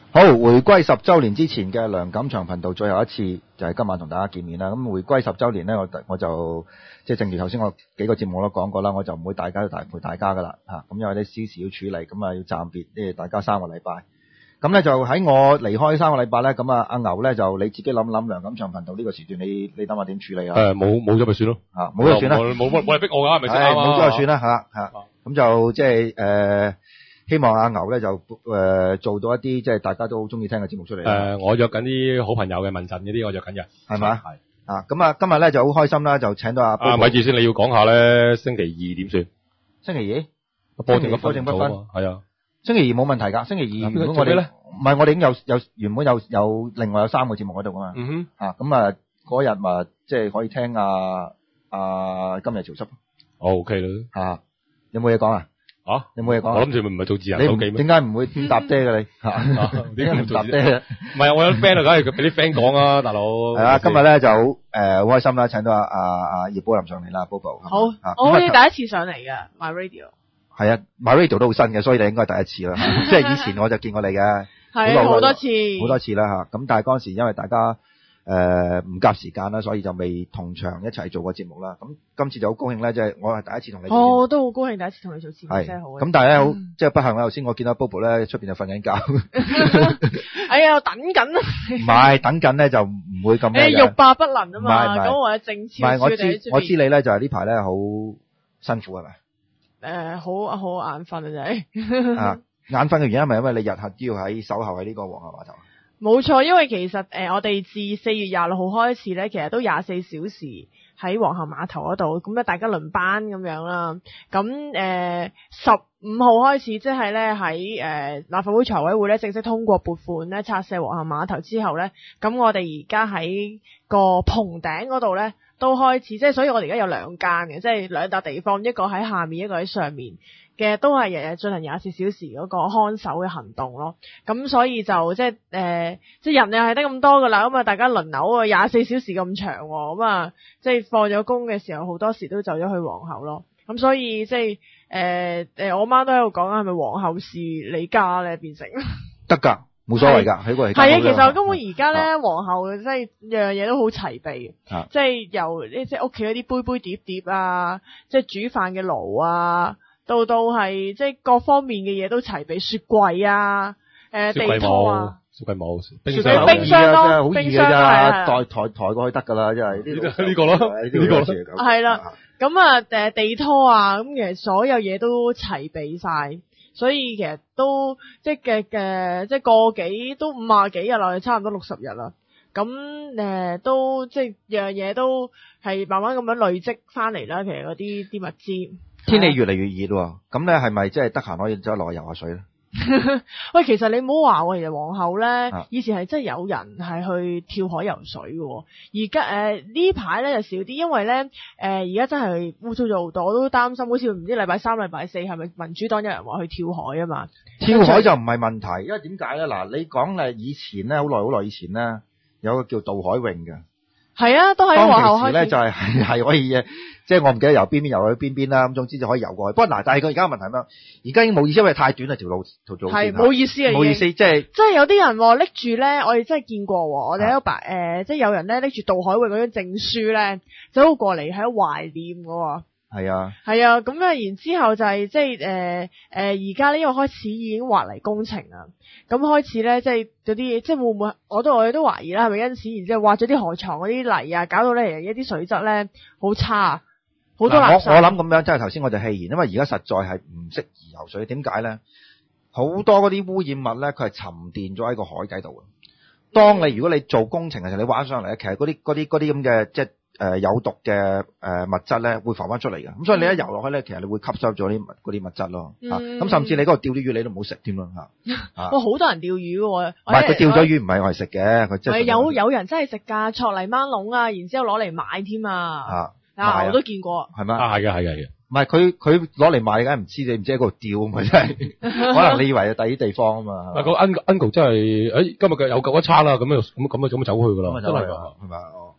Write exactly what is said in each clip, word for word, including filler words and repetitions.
好，回歸十週年之前嘅梁錦祥頻道最後一次就係今晚同大家見面啦。咁回歸十週年呢，我我就即係正如頭先我幾個節目都講過啦，我就唔會大家都大陪大家噶啦嚇。咁因為啲私事要處理，咁啊要暫別即係大家三個禮拜。咁咧就喺我離開三個禮拜咧，咁啊阿牛咧就你自己諗諗梁錦祥頻道呢個時段，你你諗下點處理啊？ 誒冇冇咗咪算咯嚇， 冇就算啦， 冇冇冇人逼我㗎，係咪先？ 冇咗就算啦嚇嚇。咁就即係誒。希望阿牛咧就誒、呃、做到一啲即係大家都好中意聽嘅節目出嚟。誒、 呃，我約緊啲好朋友嘅問陣嗰啲，我約緊嘅， 係嘛？係啊，咁啊，今日咧就好開心啦，就請到阿啊，咪住先，你要講下咧，星期二點算？ 星期二？ 波正不波正不分， 係啊。 星期二冇問題㗎，星期二如果我哋咧，唔係我哋已經有有原本有有另外有三個節目喺度㗎嘛。 嗯哼。 啊，咁啊嗰日咪即係可以聽啊啊今日潮濕。 O K 啦。 嚇，有冇嘢講啊？ 啊， 有冇嘢講？ 我諗住唔係做自人手記咩？ 點解唔會搭爹嘅你？點解唔搭爹？ 唔係我有 friend 啊，梗係俾啲 friend 講啊，大佬。 係啊，今日咧就好誒好開心啦，請到阿阿阿葉寶林上嚟啦 ，Bobo。 好，我好似第一次上嚟嘅 My Radio。係啊 ，My Radio 都好新嘅，所以你應該係第一次啦。即係以前我就見過你嘅， 係好多次， 好多次啦嚇。咁但係嗰陣時因為大家誒唔夾時間啦，所以就未同場一齊做過節目啦。咁今次就好高興咧，即係我係第一次同你做。 哦，我都好高興第一次同你做節目，真係好。 咁但係咧好，即係不幸啦。頭先我見到 Bobo 咧出邊就瞓緊覺。 哎呀，我等緊啊！ 唔係等緊咧就唔會咁。 誒，欲罷不能啊嘛。 唔係咁我正超。 唔係我知我知你咧就係呢排咧好辛苦係咪？ 誒，好好眼瞓啊真係。 啊，眼瞓嘅原因係咪因為你日日都要喺守候喺呢個皇后碼頭？ 冇錯，因為其實誒、呃、我哋自四月廿六號開始咧，其實都廿四小時喺皇后碼頭嗰度，咁咧大家輪班咁樣啦。咁誒十五號開始，即係咧喺誒立法會財委會咧正式通過撥款咧拆卸皇后碼頭之後咧，咁我哋而家喺個棚頂嗰度咧都開始，即係所以我哋而家有兩間嘅，即係兩笪地方，一個喺下面，一個喺上面。嘅都係日日進行廿四小時嗰個看守嘅行動咯，咁所以就即係誒，即係人又係得咁多噶啦，咁啊大家輪流啊廿四小時咁長，咁啊即係放咗工嘅時候，好多時都走咗去皇后咯，咁所以即係誒誒，我媽都喺度講係咪皇后是你家咧變成得㗎，冇所謂㗎，喺個係係啊，其實根本而家咧皇后即係樣樣嘢都好齊備， 啊、 即係由呢即係屋企嗰啲杯杯碟碟啊，即係煮飯嘅爐啊。到到係即係各方面嘅嘢都齊備，雪櫃啊，誒地拖啊， 雪櫃冇， 冰箱冰箱咯，冰箱係啊， 抬抬抬過去得㗎啦，因為呢個呢個咯，呢個咯， 係啦，咁啊誒地拖啊，咁其實所有嘢都齊備晒，所以其實都即係嘅嘅即係個幾都五廿幾日啦，差唔多六十日啦，咁誒都即係樣嘢都係慢慢咁樣累積翻嚟啦，其實嗰啲啲物資。 天氣越嚟越熱喎，咁咧係咪即係得閒可以走落去游下水咧？ 喂，其實你唔好話喎，其實皇后咧、啊、以前係真係有人係去跳海游水嘅，而家誒呢排咧就少啲，因為咧誒而家真係污糟咗好多，我都擔心，好似唔知禮拜三、禮拜四係咪民主黨有人話去跳海啊嘛？ 跳海就唔係問題，因為點解咧？嗱，你講誒以前咧，好耐好耐以前咧，有個叫渡海泳嘅。係啊，都喺皇后開始。當其時咧就係係係可以嘅，即係我唔記得由邊邊游去邊邊啦。咁總之就可以游過去。不過嗱，但係佢而家嘅問題係咩？而家已經冇意思，因為太短啦條路條路。係冇意思啊！ 冇意思，即係即係有啲人拎住咧，我哋真係見過。我哋喺度白誒，即係有人咧拎住渡海泳嗰張證書咧，走過嚟喺度懷念嘅。 係啊， 係啊，咁啊，然之後就係、是、即係誒誒，而家呢因為開始已經挖泥工程啊，咁開始咧即係嗰啲，即係會唔會？我都我哋都懷疑啦，係咪因此然之後挖咗啲河床嗰啲泥啊，搞到咧一啲水質咧好差，好多垃圾。 我我諗咁樣，即係頭先我就氣言，因為而家實在係唔適宜游水。點解咧？好多嗰啲污染物咧，佢係沉澱咗喺個海底度嘅。當你如果你做工程嘅時候，你挖上嚟咧，其實嗰啲嗰啲嗰啲咁嘅即係。誒、呃，有毒嘅誒、呃、物質咧，會浮翻出嚟嘅。咁所以你一游落去咧，其實你會吸收咗啲嗰啲物質咯。吓、嗯，咁、啊、甚至你嗰度釣啲魚，你都唔好食添咯。吓、啊， 哇，好多人釣魚嘅。唔係佢釣咗魚唔係我係食嘅，佢真係有有人真係食噶，戳泥掹籠啊，然之後攞嚟賣添啊。啊，我都見過。 係咪？ 啊，係嘅，係嘅，係嘅。 唔係佢佢攞嚟賣，梗係唔知你唔知喺嗰度釣咪真係。可能你以為係第啲地方啊嘛。 啊，個 uncle uncle 真係，誒、哎，今日嘅有夠一餐啦，咁樣咁咁咁走去噶啦，真係噶，係咪？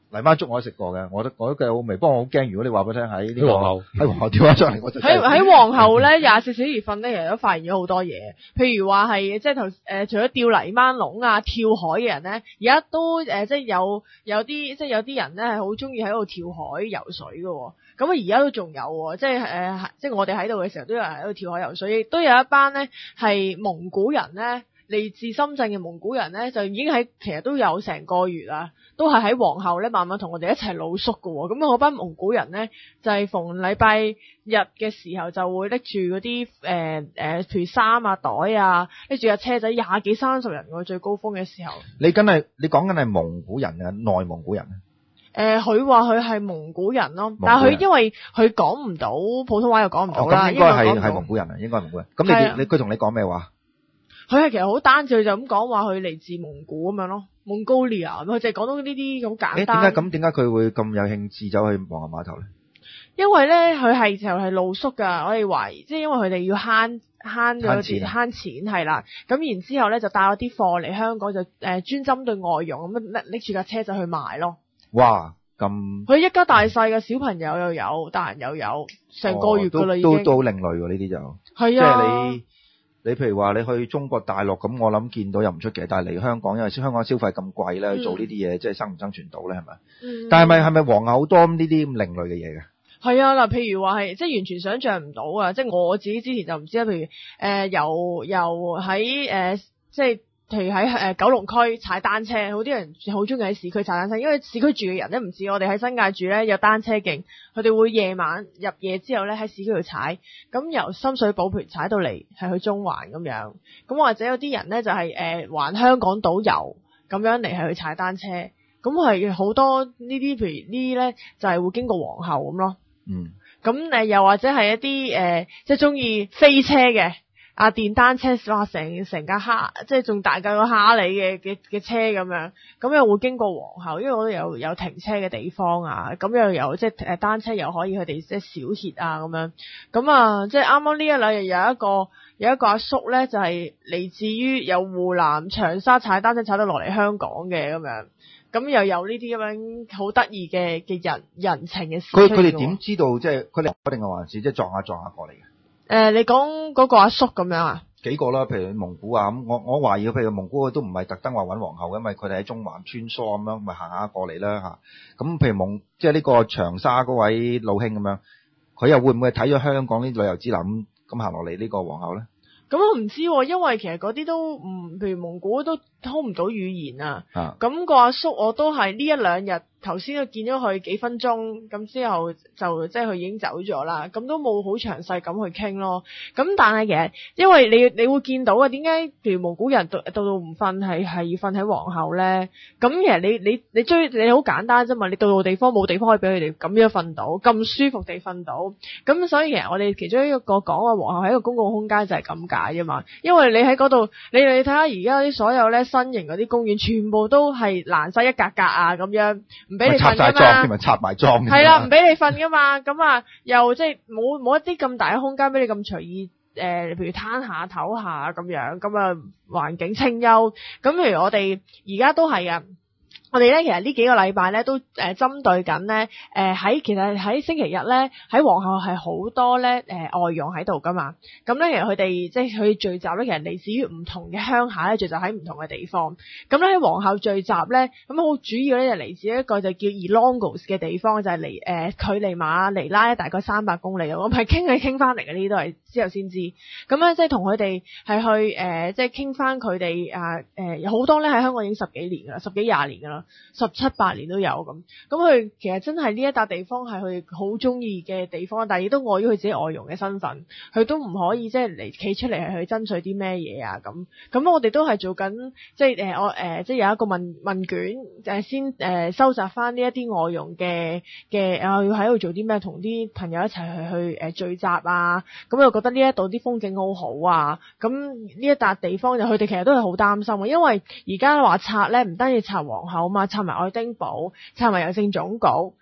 泥媽粥我都食過嘅，我都我都覺得好味。不過我好驚，如果你話俾我聽喺呢個喺皇后喺皇后跳翻上嚟，我就喺喺皇后咧廿四小時瞓咧，其實都發現咗好多嘢。譬如話係即係頭誒，除咗吊泥掹籠啊、跳海嘅人咧，而家都誒、呃、即係有有啲即係有啲人咧係好中意喺度跳海游水嘅。咁啊而家都仲有喎，即係誒、呃、即係我哋喺度嘅時候都有人喺度跳海游水，亦都有一班咧係蒙古人咧。嚟自深圳嘅蒙古人咧，就已經喺其實都有成個月啦，都係喺皇后咧慢慢同我哋一齊露宿嘅喎。咁嗰班蒙古人咧，就係、是、逢禮拜日嘅時候就會拎住嗰啲誒誒，譬如衫啊、袋啊，拎住架車仔廿幾三十人喎，最高峰嘅時候。 你梗係你講緊係蒙古人啊，內蒙古人啊？ 誒，佢話佢係蒙古人咯，但係佢因為佢講唔到普通話又講唔到啦， 哦、應該係係蒙古人啊，應該係蒙古人。咁你你佢同你講咩話？ 佢係其實好單調，就咁講話佢嚟自蒙古咁樣咯，蒙古利亞，佢就係講到呢啲咁簡單。 誒點解咁點解佢會咁有興致走去皇后碼頭咧？ 因為咧，佢係就係露宿㗎，我哋懷疑，即係因為佢哋要慳慳咗啲慳錢係啦。咁然之後咧就帶咗啲貨嚟香港，就誒、呃、專針對外傭咁拎拎住架車就去賣咯。 哇！咁佢一家大細嘅小朋友又有，大人又有，成個月㗎啦、哦、已經。 都都另類喎呢啲就係啊， 即係你。你譬如話你去中國大陸咁，我諗見到又唔出奇，但係嚟香港，因為香港消費咁貴咧，嗯、做呢啲嘢即係生唔生存到咧，係咪？嗯、但係咪係咪皇后好多呢啲咁另類嘅嘢嘅？ 係啊，嗱，譬如話係即係完全想像唔到啊！即係我自己之前就唔知啦，譬如誒、呃、由由喺誒、呃、即係。譬如喺誒九龍區踩單車，好啲人好中意喺市區踩單車，因為市區住嘅人咧唔似我哋喺新界住咧有單車徑，佢哋會夜晚入夜之後咧喺市區度踩，咁由深水埗譬如踩到嚟係去中環咁樣，咁或者有啲人咧就係誒環香港島遊咁樣嚟係去踩單車，咁係好多呢啲譬如呢啲咧就係會經過皇后咁咯，嗯，咁誒又或者係一啲誒、呃、即係中意飛車嘅。啊！電單車哇，成成架哈，即係仲大架個哈利嘅嘅嘅車咁樣，咁又會經過皇后，因為我哋有有停車嘅地方啊，咁又有即係誒單車又可以佢哋即係小歇啊咁樣，咁啊即係啱啱呢一兩日有一個有一個阿叔咧，就係、是、嚟自於由湖南長沙踩單車踩到落嚟香港嘅咁樣，咁又有呢啲咁樣好得意嘅嘅人人情嘅事。 佢佢哋點知道即係佢哋一定係還是即係撞下撞下過嚟嘅？ 誒、呃，你講嗰個阿叔咁樣啊？ 幾個啦，譬如蒙古啊，咁我我懷疑，譬如蒙古都唔係特登話揾皇后，因為佢哋喺中環穿梭咁樣，咪行下過嚟啦嚇。咁譬如蒙，即係呢個長沙嗰位老兄咁樣，佢又會唔會睇咗香港啲旅遊指南咁咁行落嚟呢個皇后咧？ 咁我唔知喎，因為其實嗰啲都唔，譬如蒙古都通唔到語言啊。啊，咁個阿叔我都係呢一兩日。頭先都見咗佢幾分鐘，咁之後就即係佢已經走咗啦，咁都冇好詳細咁去傾咯。咁但係其實因為你你會見到啊，點解譬如蒙古人到到唔瞓係係要瞓喺皇后咧？咁其實你你你追你好簡單啫嘛，你到到地方冇地方可以俾佢哋咁樣瞓到，咁舒服地瞓到。咁所以其實我哋其中一個講話皇后係一個公共空間就係咁解啫嘛。因為你喺嗰度，你你睇下而家啲所有咧新型嗰啲公園，全部都係攔晒一格格啊咁樣。唔俾你瞓噶嘛， 咪插埋裝， 係啦，唔俾你瞓噶嘛，咁啊，又即係冇冇一啲咁大嘅空間俾你咁隨意，誒、呃，譬如攤下唞下咁樣，咁啊，環境清幽，咁譬如我哋而家都係啊。我哋咧其實呢幾個禮拜咧都誒針對緊咧誒喺其實喺星期日咧喺皇后係好多咧誒、呃、外傭喺度噶嘛，咁咧其實佢哋即係佢聚集咧其實嚟自於唔同嘅鄉下咧聚集喺唔同嘅地方，咁咧喺皇后聚集咧咁好主要咧就嚟自一個就叫 Elongos 嘅地方，就係離誒距離馬尼拉咧大概三百公里，我係傾係傾翻嚟嘅，呢啲都係之後先知，咁咧即係同佢哋係去誒即係傾翻佢哋啊誒有好多咧喺香港已經十幾年噶啦，十幾廿年噶啦。十七八年都有咁，咁佢其實真係呢一笪地方係佢好中意嘅地方，但係亦都礙於佢自己外傭嘅身份，佢都唔可以即係嚟企出嚟係去爭取啲咩嘢啊咁。咁我哋都係做緊即係誒我誒即係有一個問問卷，誒先誒收集翻呢一啲外傭嘅嘅啊要喺度做啲咩，同啲朋友一齊去去誒聚集啊。咁又覺得呢一度啲風景好好啊。咁呢一笪地方就佢哋其實都係好擔心嘅，因為而家話拆咧唔單止拆皇后嘛，拆埋愛丁堡，拆埋郵政總局，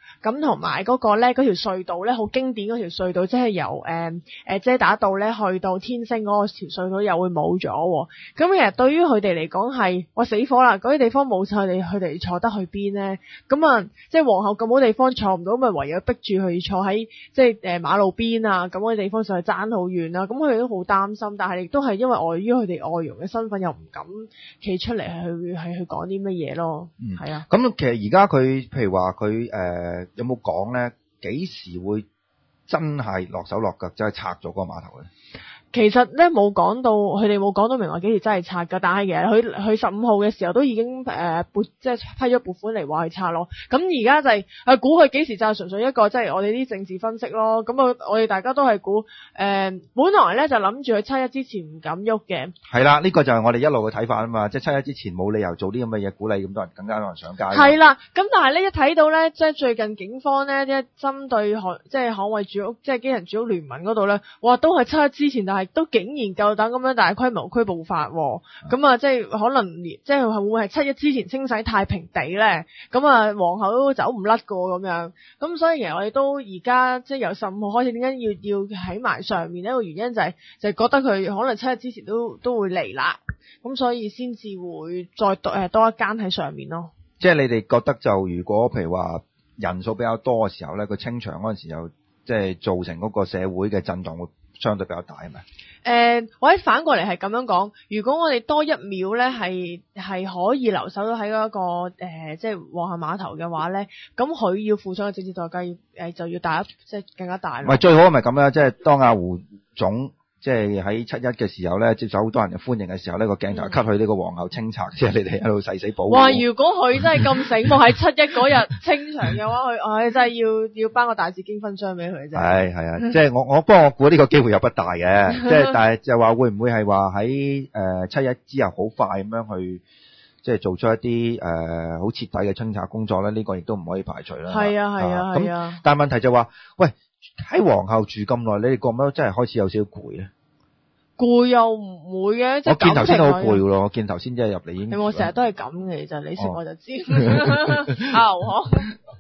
咁同埋嗰個咧嗰條隧道咧好經典嗰條隧道，即係由誒誒遮打道咧去到天星嗰個條隧道又會冇咗喎。咁其實對於佢哋嚟講係哇死火啦！嗰啲地方冇晒，佢哋佢哋坐得去邊咧？咁啊，即係皇后咁好地方坐唔到，咪唯有逼住佢坐喺即係誒馬路邊啊咁嗰啲地方，上去爭好遠啦。咁佢哋都好擔心，但係亦都係因為礙於佢哋外傭嘅身份，又唔敢企出嚟去係去講啲乜嘢咯。 嗯， 係啊。 咁其實而家佢譬如話佢誒有冇講咧？幾時會真係落手落腳，真係拆咗嗰個碼頭咧？ 其實咧冇講到，佢哋冇講到明話幾時真係拆㗎，但係其實佢佢十五號嘅時候都已經誒、呃、撥即係批咗撥款嚟話去拆咯。咁而家就係、是、誒估佢幾時就係純粹一個即係、就是、我哋啲政治分析咯。咁啊我哋大家都係估誒，本來咧就諗住佢七一之前唔敢喐嘅。係啦，呢、這個就係我哋一路嘅睇法啊嘛，即係七一之前冇理由做啲咁嘅嘢鼓勵咁多人更加多人上街。 係啦，咁但係咧一睇到咧，即係最近警方咧一針對捍即係捍衛住屋即係基人住屋聯盟嗰度咧，哇都係七一之前，但係都竟然夠膽咁樣大規模拘捕法，咁啊即係可能即係會唔會係七一之前清洗太平地咧？咁啊皇后都走唔甩個咁樣，咁所以其實我哋都而家即係由十五號開始，點解要要喺埋上面呢個原因就係、是、就係、是、覺得佢可能七日之前都都會嚟啦，咁所以先至會再多誒多一間喺上面咯。 即係你哋覺得就如果譬如話人數比較多嘅時候咧，佢清場嗰陣時候，即係造成嗰個社會嘅震盪會相對比較大係咪？ 誒、呃，或者反過嚟係咁樣講，如果我哋多一秒咧，係係可以留守到喺嗰個誒、呃，即係皇后碼頭嘅話咧，咁佢要付出嘅政治代價誒就要大一即係更加大咯。 唔係最好咪咁啦，即係當阿胡總即係喺七一嘅時候咧，接受好多人嘅歡迎嘅時候呢，個鏡頭 cut 去呢個皇后清拆，即、嗯、係你哋喺度誓死保護。 哇！如果佢真係咁醒目喺七一嗰日清場嘅話，佢唉真係要要頒個大紫荊勳章俾佢啫。係係啊，即係我我不過我估呢個機會又不大嘅，即係但係就話會唔會係話喺誒七一之後好快咁樣去即係做出一啲誒好徹底嘅清拆工作咧？呢、呢個亦都唔可以排除啦。係啊係啊係啊。但係問題就話，喂，喺皇后住咁耐，你哋覺唔覺得真係開始有少少攰啊？攰又唔會嘅，即係我見頭先都好攰咯，我見頭先即係入嚟已經。我成日都係咁嘅，其實你識我就知。啊，我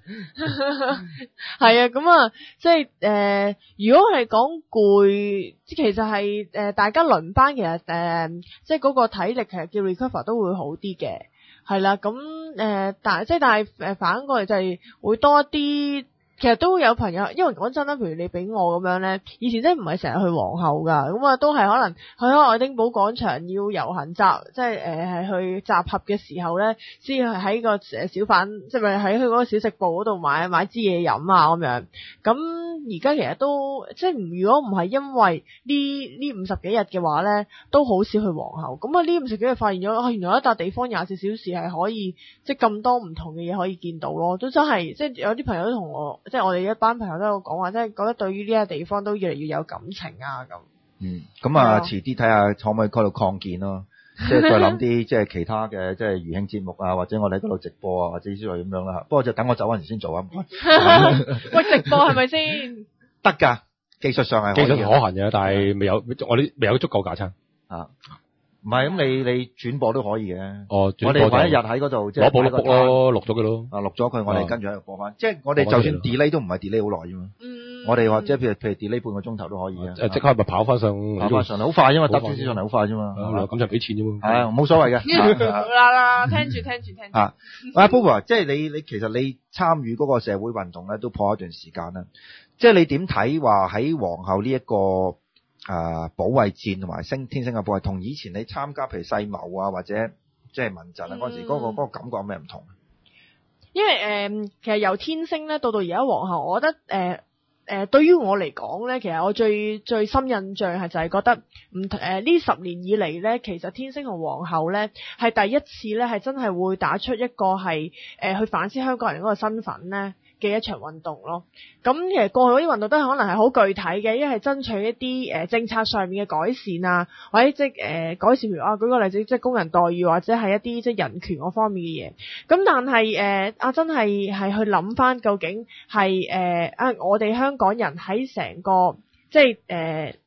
係啊，咁啊，即係誒，如果係講攰，即其實係誒、呃，大家輪班，其實誒、呃，即係嗰個體力其實叫 recover 都會好啲嘅，係啦，咁誒、呃，但係即係但係誒，反過嚟就係會多一啲。其實都會有朋友，因為講真啦，譬如你俾我咁樣咧，以前真係唔係成日去皇后噶，咁啊都係可能去開愛丁堡廣場要遊行集，即係誒係去集合嘅時候咧，先係喺個誒小販，即係咪喺佢嗰個小食部嗰度買買支嘢飲啊咁樣。咁而家其實都即係如果唔係因為呢呢五十幾日嘅話咧，都好少去皇后。咁啊呢五十幾日發現咗，啊原來一笪地方廿四小時係可以即係咁多唔同嘅嘢可以見到咯，都真係即係有啲朋友都同我。即係我哋一班朋友都有講話，即係覺得對於呢個地方都越嚟越有感情啊咁。嗯，咁啊，遲啲睇下可唔可以嗰度擴建咯，即係再諗啲即係其他嘅即係餘興節目啊，或者我哋喺嗰度直播啊，或者之類咁樣啦。不過就等我走嗰陣時先做啊。喂，直播係咪先？得㗎，技術上係技術可行嘅，但係未有我哋未有足夠架撐啊。唔係，咁你你轉播都可以嘅。哦，我哋揾一日喺嗰度，即係攞部錄咯，錄咗佢咯。啊，錄咗佢，我哋跟住喺度播翻。即係我哋就算 delay 都唔係 delay 好耐啫嘛。嗯。我哋或者譬如譬如 delay 半個鐘頭都可以啊。即刻咪跑翻上，跑翻上嚟，好快啫嘛，搭住先上嚟好快啫嘛。咁就俾錢啫嘛。係啊，冇所謂嘅。好啦啦，聽住聽住聽住。啊，阿 Bobo，即係你你其實你參與嗰個社會運動咧，都破一段時間啦。即係你點睇話喺皇后呢一個？啊！保衛戰同埋星天星嘅保衛，同以前你參加譬如世貿啊或者即係民陣啊嗰陣時嗰、嗰個嗰、嗰個感覺有咩唔同？因為誒、呃，其實由天星咧到到而家皇后，我覺得誒誒、呃呃，對於我嚟講咧，其實我最最深印象係就係覺得唔誒呢十年以嚟咧，其實天星同皇后咧係第一次咧係真係會打出一個係誒、呃、去反思香港人嗰個身份咧嘅一場運動咯。咁其實過去嗰啲運動都係可能係好具體嘅，一係爭取一啲誒、呃、政策上面嘅改善啊，或者即係誒、呃、改善譬如啊，舉個例子，即係工人待遇或者係一啲即係人權嗰方面嘅嘢。咁但係誒啊，真係係去諗翻究竟係誒啊，我哋香港人喺成個即係誒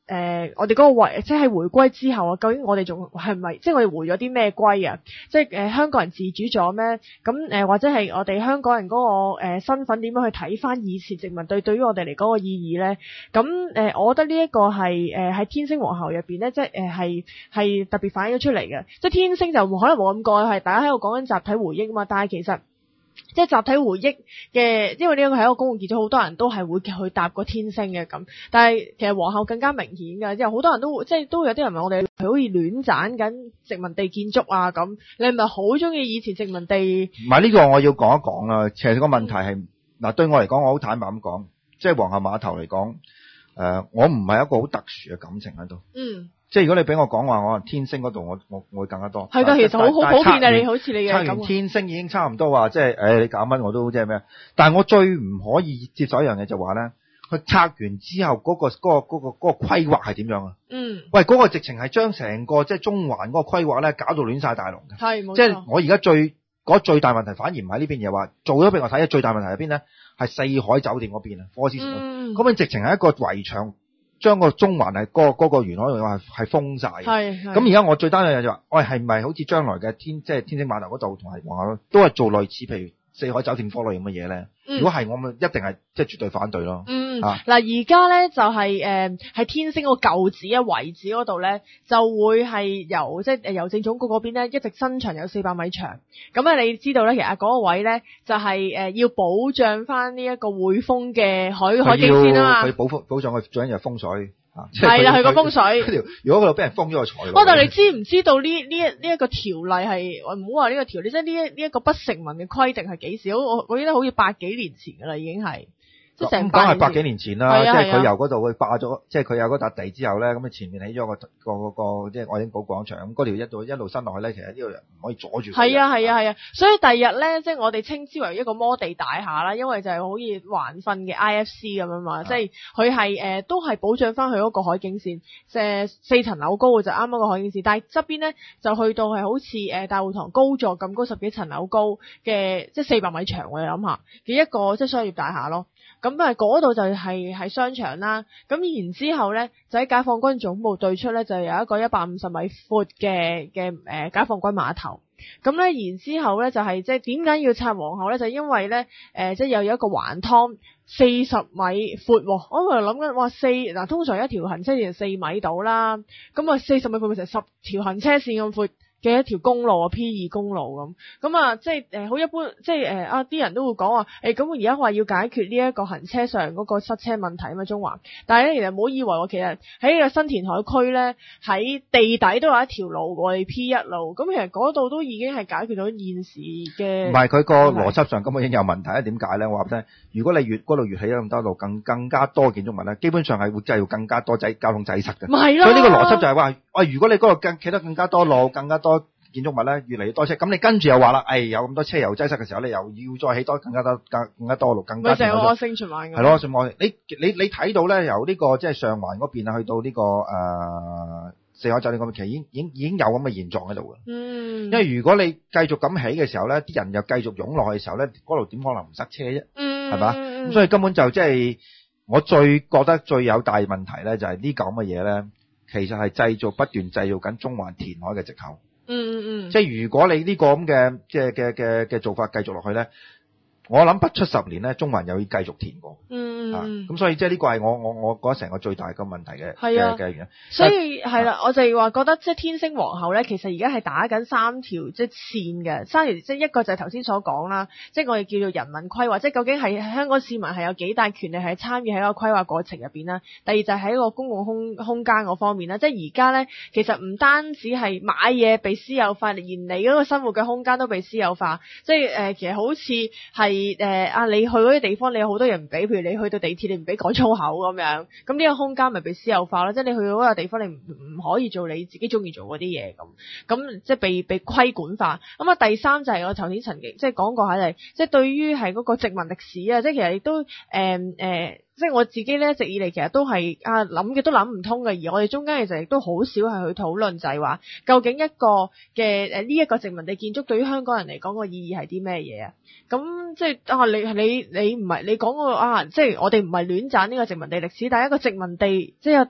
誒我哋嗰個位，即係回歸之後啊，究竟我哋仲係咪即係我哋回咗啲咩歸啊？即係誒、呃、香港人自主咗咩？咁誒、呃、或者係我哋香港人嗰、那個誒、呃、身份點樣去睇翻以前殖民對對於我哋嚟講個意義咧？咁誒、呃，我覺得呢一個係誒喺天星皇后入邊咧，即係誒係係特別反映咗出嚟嘅。即係天星就可能冇咁講，係大家喺度講緊集體回憶啊嘛，但係其實。即係集體回憶嘅，因為呢個係一個公共建築，好多人都係會去搭個天星嘅咁。但係其實皇后更加明顯㗎，即係好多人都會即係都有啲人問我哋係好似亂斬緊殖民地建築啊咁。你係咪好中意以前殖民地？ 唔係呢個我要講一講啦。其實個問題係嗱，對我嚟講，我好坦白咁講，即係皇后碼頭嚟講，誒、呃，我唔係一個好特殊嘅感情喺度。嗯。即係如果你俾我講話，我天星嗰度，我我我會更加多。 係㗎，其實好好普遍啊！你好似你嘅咁。測完天星已經差唔多話，即係誒你搞乜我都即係咩？但係我最唔可以接受一樣嘢就話咧，佢測完之後嗰、嗰個嗰、嗰個嗰、嗰個嗰、嗰個規劃係點樣啊？嗯。喂，嗰、嗰個直情係將成個即係中環嗰個規劃咧搞到亂晒大龍嘅。係冇錯。即係我而家最嗰最大問題，反而唔係呢邊嘢話做咗俾我睇，最大問題喺邊咧？係四海酒店嗰邊啊，科斯城嗰邊直情係一個圍牆。將個中環係嗰個嗰個沿海嘅話係封晒嘅。係係。咁而家我最擔心嘅就話，喂係咪好似將來嘅天即係天星碼頭嗰度同埋皇后都係做類似譬如四海酒店科類咁嘅嘢咧？如果係我咪一定係即係絕對反對咯。嗯。啊。嗱而家咧就係誒喺天星個舊址啊遺址嗰度咧就會係由即係誒郵政總局嗰邊咧一直伸長有四百米長。咁啊你知道咧其實嗰個位咧就係誒要保障翻呢一個匯豐嘅海海景線啊嘛。佢保保障佢最緊要係風水。係啦，佢個風水。 如果嗰度俾人封咗個財路。 不過你知唔知道呢呢一呢一個條例係唔好話呢個條例，即係呢一呢一個不成文嘅規定係幾時？我我記得好似百幾年前噶啦，已經係。即係成。咁係百幾年前啦，即係佢由嗰度去霸咗，即係佢有嗰笪地之後咧，咁啊前面起咗個個個即係愛丁堡廣場，咁嗰條一路一路伸落去咧，其實呢個人唔可以阻住。 係啊係啊係啊，所以第日咧，即係我哋稱之為一個摩地大廈啦，因為就係好似環瞓嘅 I F C 咁樣嘛，即係佢係誒都係保障翻佢嗰個海景線，誒四層樓高嘅就啱啱個海景線，但係側邊咧就去到係好似誒大會堂高座咁高十幾層樓高嘅，即係四百米長，我哋諗下嘅一個即係商業大廈咯。咁啊，嗰度就係喺商場啦。咁然之後咧，就喺解放軍總部對出咧，就有一個一百五十米闊嘅嘅誒解放軍碼頭。咁咧，然之後咧就係即係點解要拆皇后咧？就因為咧誒，即係又有一個橫湯四十米闊喎。我喺度諗緊，哇四嗱通常一條行車線四米到啦，咁啊四十米闊咪成十條行車線咁闊嘅一條公路啊 P 二公路咁，咁啊即係誒好一般，即係誒啊啲人都會講話誒咁而家話要解決呢一個行車上嗰個塞車問題啊嘛中環，但係咧其實唔好以為我其實喺呢個新填海區咧喺地底都有一條路我哋 P 一路，咁其實嗰度都已經係解決到現時嘅。 唔係佢個邏輯上根本已經有問題啊？點解咧？我話俾你聽，如果你越嗰度越起咗咁多路，更更加多建築物咧，基本上係會製造更加多擠交通擠塞嘅。 咪係咯。 所以呢個邏輯就係話，喂，如果你嗰度更企得更加多路，更加多建築物咧越嚟越多車，咁你跟住又話啦，誒、哎、有咁多車又擠塞嘅時候，你又要再起多更加多更更加多路，更加。咪就係惡性循環嘅。 係咯，循環。你你你睇到咧，由呢、這個即係上環嗰邊啊，去到呢、這個誒、呃、四海酒店嗰邊，其實已經已經已經有咁嘅現狀喺度嘅。嗯。因為如果你繼續咁起嘅時候咧，啲人又繼續湧落去嘅時候咧，嗰度點可能唔塞車啫？嗯。係嘛？咁所以根本就即係我最覺得最有大問題咧，就係呢咁嘅嘢咧，其實係製造不斷製造緊中環填海嘅藉口。嗯嗯嗯，即係如果你呢個咁嘅即係嘅嘅嘅做法繼續落去咧，我諗不出十年咧，中環又要繼續填過。嗯嗯，咁、啊、所以即係呢個係我我我覺得成個最大嘅問題嘅嘅嘅原因。 所以係啦，我就係話覺得即係天星皇后咧，其實而家係打緊三條即係線嘅，三條即係一個就係頭先所講啦，即係我哋叫做人民規劃，即係究竟係香港市民係有幾大權力係參與喺一個規劃過程入邊啦。第二就係喺一個公共空空間嗰方面啦，即係而家咧其實唔單止係買嘢被私有化，連你嗰個生活嘅空間都被私有化，即係誒、呃、其實好似係。誒啊！你去嗰啲地方，你有好多人唔俾，譬如你去到地鐵，你唔俾講粗口咁樣，咁呢個空間咪被私有化咯？即係你去到嗰個地方，你唔唔可以做你自己中意做嗰啲嘢咁，咁即係被被規管化。咁啊，第三就係我頭先曾經即係講過喺嚟，即係對於係嗰個殖民歷史啊，即係其實亦都誒誒。呃呃即係我自己咧，一直以嚟其實都係啊諗嘅都諗唔通嘅，而我哋中間其實亦都好少係去討論，就係話究竟一個嘅誒呢一個殖民地建築對於香港人嚟講個意義係啲咩嘢啊？咁即係啊，你你你唔係你講個啊，即係我哋唔係亂賺呢個殖民地歷史，但係一個殖民地即係有大陸歷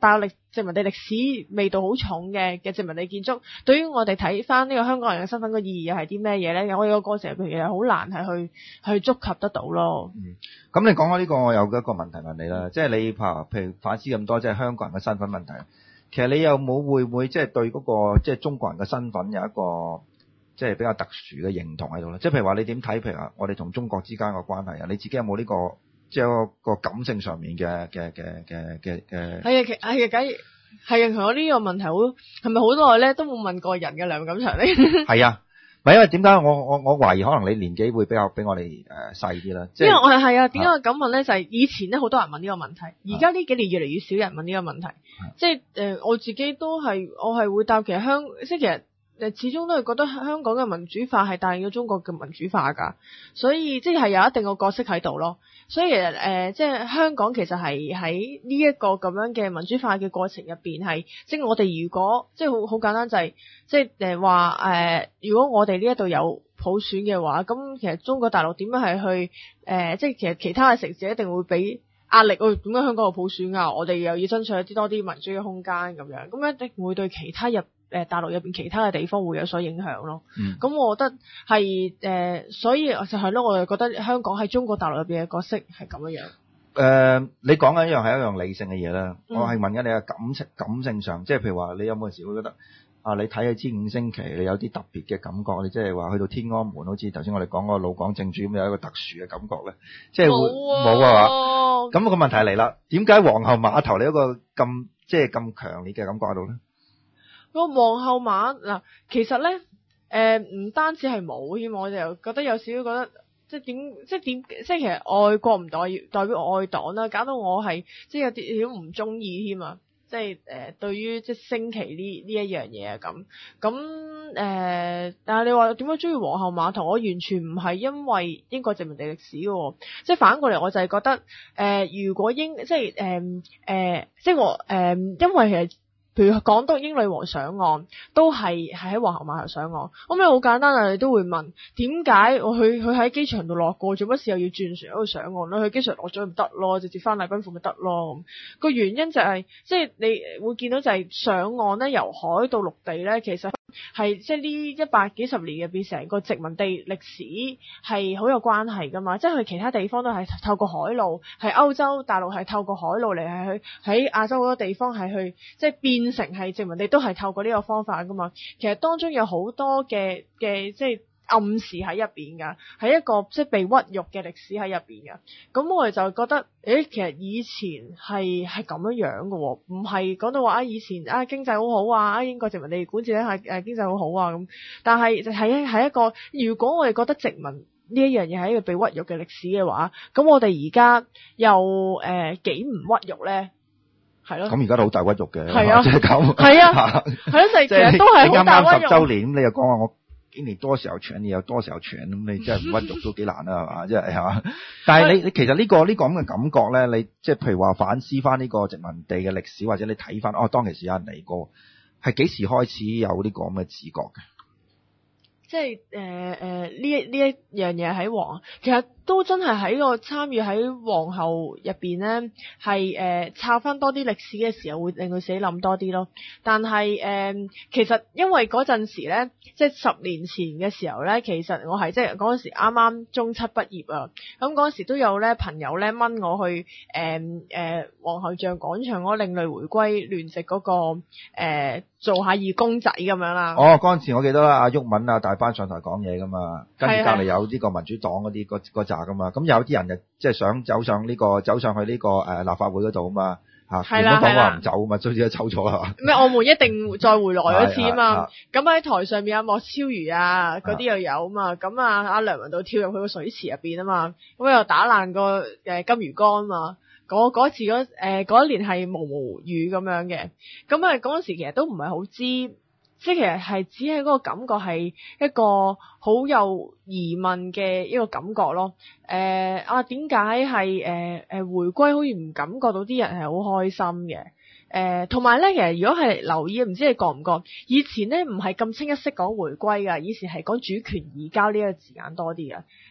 殖民地歷史味道好重嘅嘅殖民地建築，對於我哋睇翻呢個香港人嘅身份個意義又係啲咩嘢咧？我哋個過程入邊其實好難係去去觸及得到咯。 嗯，咁你講開呢個，我有一個問題問你啦，即係你譬如譬如反思咁多，即係香港人嘅身份問題，其實你有冇會唔會即係對嗰個即係中國人嘅身份有一個即係比較特殊嘅認同喺度咧？即係譬如話你點睇？譬如話我哋同中國之間嘅關係啊，你自己有冇呢個即係個感性上面嘅嘅嘅嘅嘅嘅？ 係啊，其係啊，假如係啊，其實我呢個問題好係咪好耐咧都冇問過人嘅梁錦祥咧？係啊。唔係因為點解我我我懷疑可能你年紀會比較比我哋誒細啲啦，即係因為我係係啊，點解我咁問咧？就係、是、以前咧好多人問呢個問題，而家呢幾年越嚟越少人問呢個問題。即係誒，我自己都係我係會答，其實香即係其實誒，始終都係覺得香港嘅民主化係帶領咗中國嘅民主化㗎，所以即係有一定個角色喺度咯。所以其實誒，即係香港其實係喺呢一個咁樣嘅民主化嘅過程入邊係，即係我哋如果即係好好簡單就係、是，即係誒話誒，如果我哋呢一度有普選嘅話，咁其實中國大陸點樣係去誒、呃，即係其實其他嘅城市一定會俾壓力，哦，點解香港有普選啊？我哋又要爭取一啲多啲民主嘅空間咁樣，咁一定會對其他入。誒大陸入邊其他嘅地方會有所影響咯，咁、嗯、我覺得係誒、呃，所以就係咯，我就覺得香港喺中國大陸入邊嘅角色係咁樣樣。誒、 呃，你講緊一樣係一樣理性嘅嘢啦，我係問緊你嘅感情感性上，即係譬如話你有冇時會覺得啊，你睇起支五星旗，你有啲特別嘅感覺，你即係話去到天安門，好似頭先我哋講嗰個老港正主咁，有一個特殊嘅感覺咧，即係會冇啊嘛？咁、個問題嚟啦，點解皇后碼頭你有一個咁即係咁強烈嘅感覺喺度咧？ 個皇后碼嗱，其實咧，誒、呃、唔單止係冇添，我就覺得有少少覺得，即係點，即係點，即係其實愛國唔代代表愛黨啦，搞到我係即係有啲都唔中意添啊！即係誒、呃，對於即係升旗呢呢一樣嘢啊咁，咁誒、呃，但係你話點解中意皇后碼頭？我完全唔係因為英國殖民地歷史嘅，即係反過嚟，我就係覺得誒、呃，如果英即係誒誒，即係我誒、呃，因為其實。譬如港督英女王上岸都係係喺皇后碼頭上岸，咁你好簡單啊，你都會問點解我去佢喺機場度落過，做乜事又要轉船喺度上岸咧？去機場落咗唔得咯，直接翻禮賓府咪得咯。咁個原因就係、是、即係你會見到就係上岸咧，由海到陸地咧，其實係即係呢一百幾十年入邊成個殖民地歷史係好有關係噶嘛。即係佢其他地方都係透過海路，係歐洲大陸係透過海路嚟係去喺亞洲好多地方係去即係變。變成係殖民地都係透過呢個方法噶嘛，其實當中有好多嘅嘅即係暗示喺入邊噶，係一個即係被屈辱嘅歷史喺入邊噶。咁我哋就覺得，誒，其實以前係係咁樣樣噶，唔係講到話啊以前啊經濟好好啊，啊英國殖民地管治咧係誒經濟好好啊咁，但係就係係一個，如果我哋覺得殖民呢一樣嘢係一個被屈辱嘅歷史嘅話，咁我哋而家又誒幾唔屈辱咧？係咯，咁而家都好大屈辱嘅，係啊，即係咁，係啊，係咯，就其實都係好大屈辱。啱啱十週年，咁你又講話我今年多時候搶，你又多時候搶，咁你真係唔屈辱都幾難啦，係嘛？即係係嘛？但係你你其實呢個呢個咁嘅感覺咧，你即係譬如話反思翻呢個殖民地嘅歷史，或者你睇翻哦，當其時有人嚟過，係幾時開始有呢個咁嘅自覺嘅？即係誒誒呢一呢一樣嘢喺皇，其實都真係喺個參與喺皇后入邊咧，係誒抄翻多啲歷史嘅時候，會令佢自己諗多啲咯。但係誒、呃，其實因為嗰陣時咧，即係十年前嘅時候咧，其實我係即係嗰陣時啱啱中七畢業啊。咁嗰陣時都有咧朋友咧掹我去誒誒、呃呃、皇后像廣場嗰另類回歸聯席嗰、那個誒、呃、做下義工仔咁樣啦。哦，嗰陣時我記得啦，阿毓民啊大班上台講嘢噶嘛，跟住隔離有呢個民主黨嗰啲嗰嗰扎噶嘛，咁有啲人就即係想走上呢、這個走上去呢、這個誒、呃、立法會嗰度啊嘛嚇，原本講話唔走啊嘛，最終走咗啦。咩？我們一定再回來嗰次啊嘛，咁喺台上面有莫超如啊嗰啲又有啊嘛，咁啊阿梁文道跳入去個水池入邊啊嘛，咁又打爛個誒金魚缸啊嘛，嗰嗰次嗰誒嗰一年係毛毛雨咁樣嘅，咁啊嗰陣時其實都唔係好知。即係其實係只係嗰個感覺係一個好有疑問嘅一個感覺咯。誒、呃、啊，點解係誒誒回歸好似唔感覺到啲人係好開心嘅？誒同埋咧，其實如果係留意，唔知你覺唔覺？以前咧唔係咁清一色講回歸㗎，以前係講主權移交呢個字眼多啲㗎。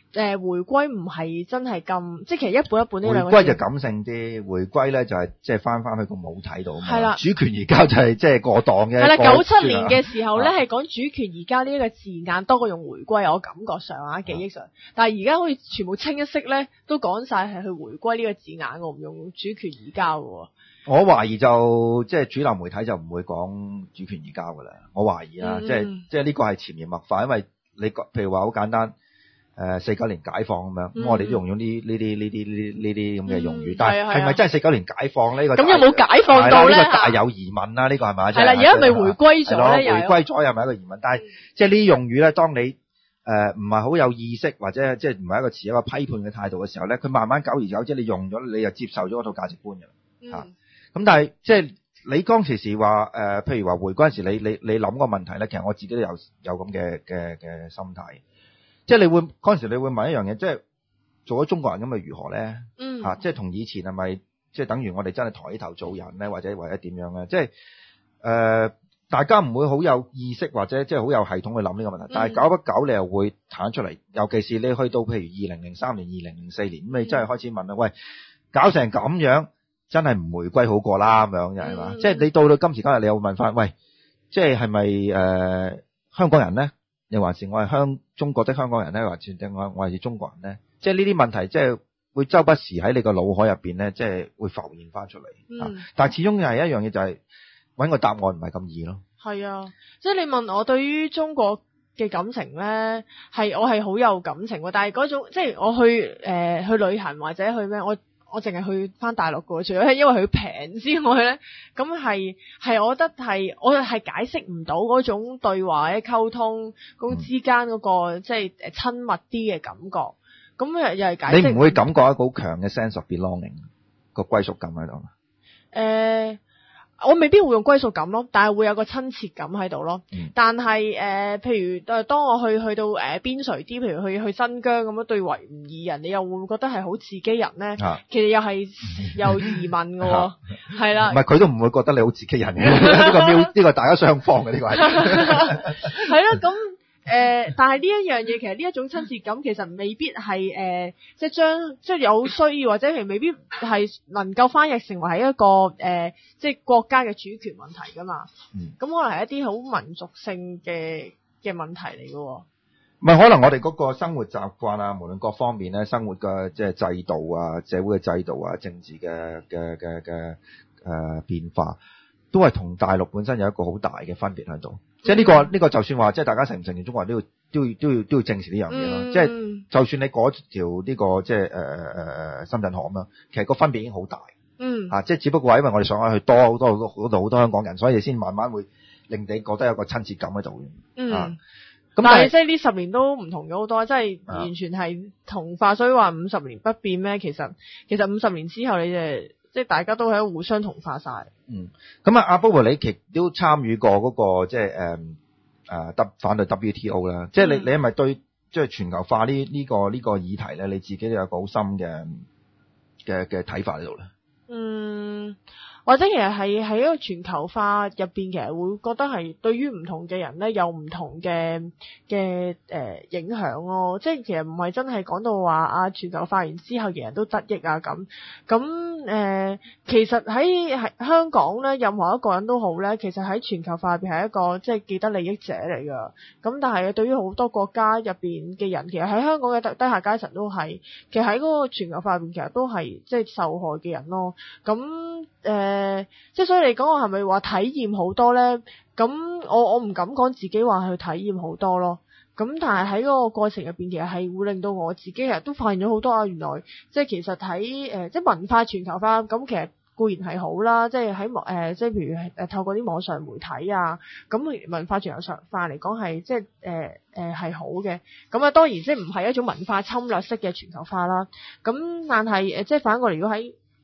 誒回歸唔係真係咁，即係其實一本一本呢兩個回歸就感性啲，回歸咧就係即係翻翻去個母體度啊嘛。 係啦， 主權移交就係即係過檔嘅。 係啦，九七年嘅時候咧啊係講主權移交呢一個字眼多過用回歸，我感覺上啊記憶上，但係而家好似全部清一色咧都講晒係去回歸呢個字眼，我唔用主權移交嘅。 我懷疑就即係主流媒體就唔會講主權移交噶啦，我懷疑啦， 嗯、 即係即係呢個係潛移默化，因為你譬如話好簡單。誒四九年解放咁樣，咁、嗯、我哋都用咗呢呢啲呢啲呢呢啲咁嘅用語，嗯、但係係咪真係四九年解放呢？呢個咁有冇解放到咧？ 呢、呢個大有疑問啦，呢、呢個係咪？ 係啦，而家咪回歸咗咧？ 回歸咗又係一個疑問，但係即係呢啲用語咧，當你誒唔係好有意識或者即係唔係一個持一個批判嘅態度嘅時候咧，佢慢慢久而久之，你用咗你就接受咗嗰套價值觀嘅啦嚇。咁、嗯啊、但係即係你當時時話誒、呃，譬如話回歸嗰時，你你你諗個問題咧，其實我自己都有有咁嘅嘅嘅心態。即係你會嗰陣時，你會問一樣嘢，即係做咗中國人咁咪如何咧？嗯，嚇、啊，即係同以前係咪即係等於我哋真係抬起頭做人咧，或者或者點樣咧？即係誒、呃，大家唔會好有意識或者即係好有系統去諗呢個問題，但係久不久你又會彈出嚟，尤其是你去到譬如二零零三年、二零零四年，咁你真係開始問啦，喂，搞成咁樣，真係唔回歸好過啦咁樣，係嘛？即係你到到今時今日，你又會問翻，喂，即係係咪誒香港人咧？又還是我係香中國的香港人咧，還是定我我係中國人咧？即係呢啲問題，即係會周不時喺你個腦海入邊咧，即係會浮現翻出嚟、嗯啊。但係始終係一樣嘢，就係揾個答案唔係咁易咯。係啊，即係你問我對於中國嘅感情咧，係我係好有感情喎。但係嗰種即係我去誒、呃、去旅行或者去咩我。我淨係去翻大陸嘅，除咗係因為佢平之外咧，咁係係我覺得係我係解釋唔到嗰種對話嘅溝通，嗰之間嗰個即係誒親密啲嘅感覺。咁又又係解釋。 你唔會感覺一個好強嘅 sense of belonging 個歸屬感喺度嘛？ 誒、呃。我未必會用歸屬感咯，但係會有個親切感喺度咯。嗯、但係誒、呃，譬如誒，當我去去到誒、呃、邊陲啲，譬如去去新疆咁樣對維吾爾人，你又會唔會覺得係好自己人咧？啊、其實又係有疑問嘅喎，係啦。唔係佢都唔會覺得你好自己人嘅，呢個呢、呢個大家雙方嘅呢、呢個係。 係咯，咁。誒、呃，但係呢一樣嘢，其實呢一種親切感，其實未必係誒、呃，即係將即係有需要，或者係未必係能夠翻譯成為係一個誒、呃，即係國家嘅主權問題噶嘛。嗯。咁可能係一啲好民族性嘅嘅問題嚟嘅。 唔係，可能我哋嗰個生活習慣啊，無論各方面咧，生活嘅即係制度啊，社會嘅制度啊，政治嘅嘅嘅嘅誒變化，都係同大陸本身有一個好大嘅分別喺度。即係呢個呢、呢個就算話即係大家承唔承認中國人都要都要都要都要正視呢樣嘢咯。嗯、即係就算你嗰條呢個即係誒誒誒深圳河咁樣，其實個分別已經好大。嗯。啊，即係只不過係因為我哋上海去多好多好多嗰度好多香港人，所以先慢慢會令你覺得有個親切感喺度。嗯。啊。咁但係即係呢十年都唔同咗好多，即係完全係同化。所以話五十年不變咩？其實其實五十年之後你哋。即係大家都喺互相同化晒。 嗯，咁啊，阿 Bobo 你其實都參與過嗰、那個即係誒誒 W 反對 W T O 啦。即係你你係咪對即係全球化呢呢、這個呢、這個議題咧？你自己都有個好深嘅嘅嘅睇法喺度咧？嗯。 或者其實係喺一個全球化入邊，其實會覺得係對於唔同嘅人咧有唔同嘅嘅誒影響咯。即係其實唔係真係講到話啊全球化完之後人人都得益啊咁。咁誒、呃，其實喺喺香港咧，任何一個人都好咧，其實喺全球化入邊係一個即係既得利益者嚟㗎。咁但係對於好多國家入邊嘅人，其實喺香港嘅低低下階層都係，其實喺嗰個全球化入邊，其實都係即係受害嘅人咯。咁誒。呃誒，即係所以嚟講，我係咪話體驗好多咧？咁我我唔敢講自己話去體驗好多咯。咁但係喺嗰個過程入邊，其實係會令到我自己其實都發現咗好多啊！原來即係其實喺誒、呃，即係文化全球化，咁其實固然係好啦。即係喺誒，即係譬如誒透過啲網上媒體啊，咁文化全球化嚟講係即係誒誒係好嘅。咁啊，當然即係唔係一種文化侵略式嘅全球化啦。咁但係誒，即係反過嚟，如果喺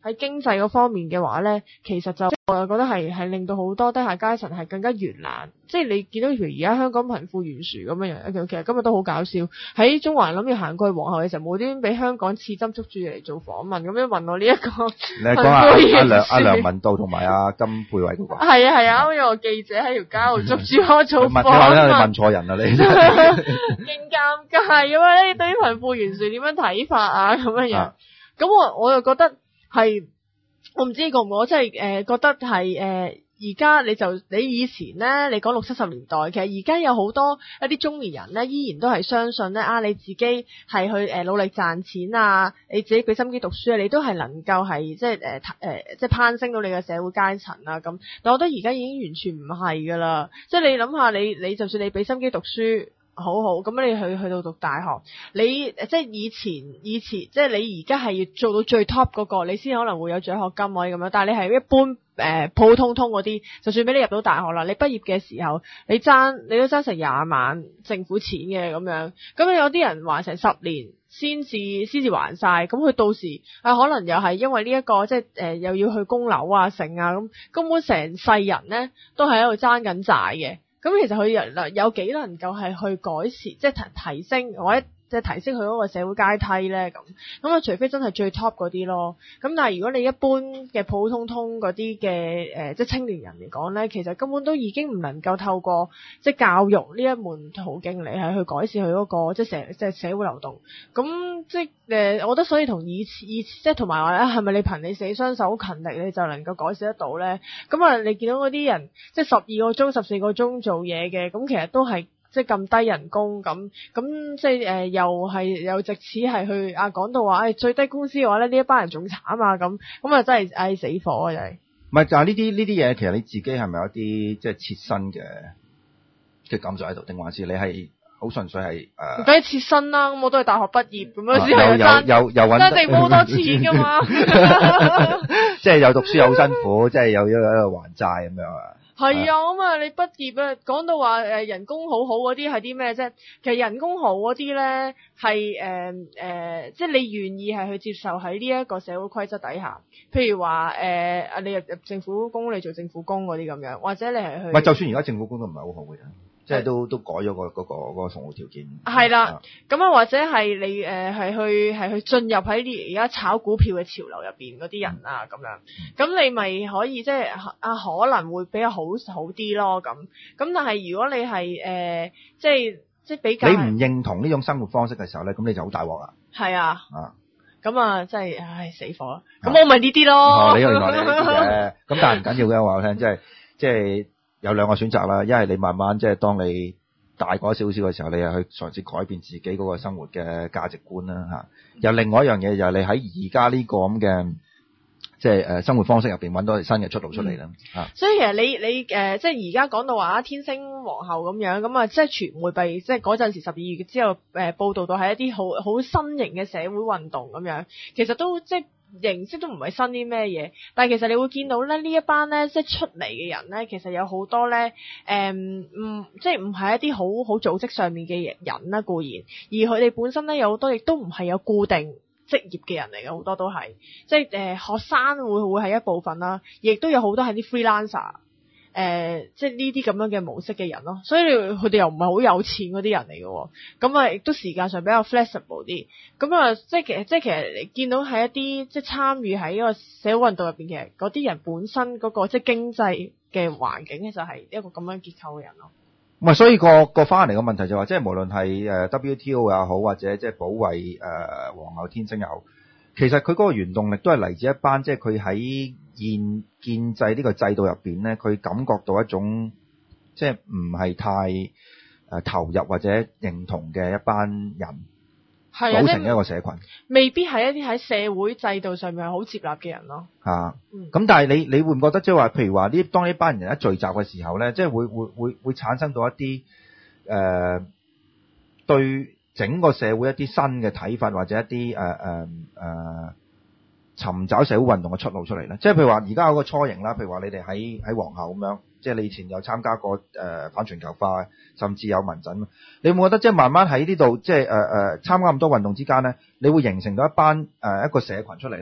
喺經濟嗰方面嘅話咧，其實就我又覺得係係令到好多低下階層係更加懸難。即係你見到譬如而家香港貧富懸殊咁樣樣，其實今日都好搞笑。喺中環諗住行過去皇后嘅時候，無端端俾香港刺針捉住嚟做訪問，咁樣問我呢、這、一個你講下阿梁阿梁文道同埋阿金佩慧嗰個。係啊係啊，啱有個記者喺條街度捉住我做訪問。 你話咧，你問錯人啦你。 勁尷尬咁啊！你對於貧富懸殊點樣睇法啊？咁樣樣。咁我我又覺得係，我唔知覺唔覺，即係誒覺得係誒而家你就你以前咧，你講六七十年代，其實而家有好多一啲中年人咧，依然都係相信咧啊，你自己係去誒努力賺錢啊，你自己俾心機讀書啊，你都係能夠係即係誒誒即係攀升到你嘅社會階層啊咁。但我覺得而家已經完全唔係噶啦，即係你諗下，你你就算你俾心機讀書。好好，咁你去去到讀大學，你即係以前以前，即係你而家係要做到最 top 嗰個，你先可能會有獎學金可以咁樣。但係你係一般誒、呃、普普通通嗰啲，就算俾你入到大學啦，你畢業嘅時候，你爭你都爭成廿萬政府錢嘅咁樣。咁有啲人還成十年先至先至還晒，咁佢到時啊可能又係因為呢、這、一個即係誒、呃、又要去供樓啊剩啊咁，根本成世人咧都係喺度爭緊債嘅。咁其實佢有有幾能夠係去改善，即係提提升或者即係提升佢嗰個社會階梯咧咁。咁啊，除非真係最 top 嗰啲咯。咁但係如果你一般嘅普普通通嗰啲嘅誒，即係青年人嚟講咧，其實根本都已經唔能夠透過即係教育呢一門途徑嚟係去改善佢嗰個即係社即係社會流動。咁即係誒，我覺得所以同以以即係同埋話咧，係咪你憑你死雙手好勤力你就能夠改善得到咧？咁啊，你見到嗰啲人即係十二個鐘、十四個鐘做嘢嘅，咁其實都係。即係咁低人工咁，咁即係誒，又係又藉此係去啊講到話，誒、哎、最低工資嘅話咧，呢一班人仲慘啊咁，咁啊真係唉死火啊真係。唔係，但係呢啲呢啲嘢，其實你自己係咪有啲即係切身嘅嘅感受喺度，定還是你係好純粹係誒？唔使切身啦，咁我都係大學畢業咁樣先係爭，又又揾爭政府好多錢噶嘛。即係又讀書又好辛苦，即係又要喺度還債咁樣啊。係啊，咁啊，你畢業啊，講到話誒人工好好嗰啲係啲咩啫？其實人工好嗰啲咧係誒誒，即係你願意係去接受喺呢一個社會規則底下，譬如話誒啊，你入入政府工，你做政府工嗰啲咁樣，或者你係去，唔係就算而家政府工都唔係好好嘅啫。即係都都改咗個嗰個嗰個服務條件。係啦，咁啊或者係你誒係去係去進入喺啲而家炒股票嘅潮流入邊嗰啲人啊咁樣，咁你咪可以即係啊可能會比較好好啲咯咁。咁但係如果你係誒即係即係比較，你唔認同呢種生活方式嘅時候咧，咁你就好大鑊啦。係啊。啊。咁啊，真係唉死火啦！咁我咪呢啲咯。哦，你原來你呢啲嘅，咁但係唔緊要嘅，我話我聽，即係即係。有兩個選擇啦，一係你慢慢即係當你大個少少嘅時候，你又去嘗試改變自己嗰個生活嘅價值觀啦嚇。又另外一樣嘢就係你喺而家呢個咁嘅即係誒生活方式入邊揾到新嘅出路出嚟啦嚇。所以其實你你誒、呃、即係而家講到話啊天星皇后咁樣咁啊，即係傳媒被即係嗰陣時十二月之後誒、呃、報導到係一啲好好新型嘅社會運動咁樣，其實都即係。形式都唔係新啲咩嘢，但係其實你會見到咧呢一班咧即係出嚟嘅人咧，其實有好多咧誒唔即係唔係一啲好好組織上面嘅人啦固然，而佢哋本身咧有好多亦都唔係有固定職業嘅人嚟嘅，好多都係即係誒、呃、學生會會係一部分啦，亦都有好多係啲 freelancer。誒、呃，即係呢啲咁樣嘅模式嘅人咯，所以佢哋又唔係好有錢嗰啲人嚟嘅，咁啊亦都時間上比較 flexible 啲，咁啊即係其實即係其實你見到係一啲即係參與喺一個社會運動入邊嘅嗰啲人本身嗰、那個即係經濟嘅環境，其實係一個咁樣結構嘅人咯。唔係，所以個個翻嚟嘅問題就話、是，即係無論係誒 W T O 又好，或者即係保衛誒皇后天星又好，其實佢嗰個原動力都係嚟自一班即係佢喺現建制呢個制度入邊咧，佢感覺到一種即係唔係太誒、呃、投入或者認同嘅一班人，係組成一個社群，未必係一啲喺社會制度上面好接納嘅人咯。嚇、啊，咁、嗯、但係你你會唔覺得即係話，譬如話呢，當呢班人一聚集嘅時候咧，即係會會會會產生到一啲誒、呃、對整個社會一啲新嘅睇法，或者一啲誒誒誒。呃呃尋找社會運動嘅出路出嚟咧，即係譬如話而家有個雛形啦，譬如話你哋喺喺皇后咁樣，即係你以前有參加過誒、呃、反全球化，甚至有民陣，你會唔會覺得即係慢慢喺呢度即係誒誒參加咁多運動之間咧，你會形成到一班誒、呃、一個社群出嚟咧，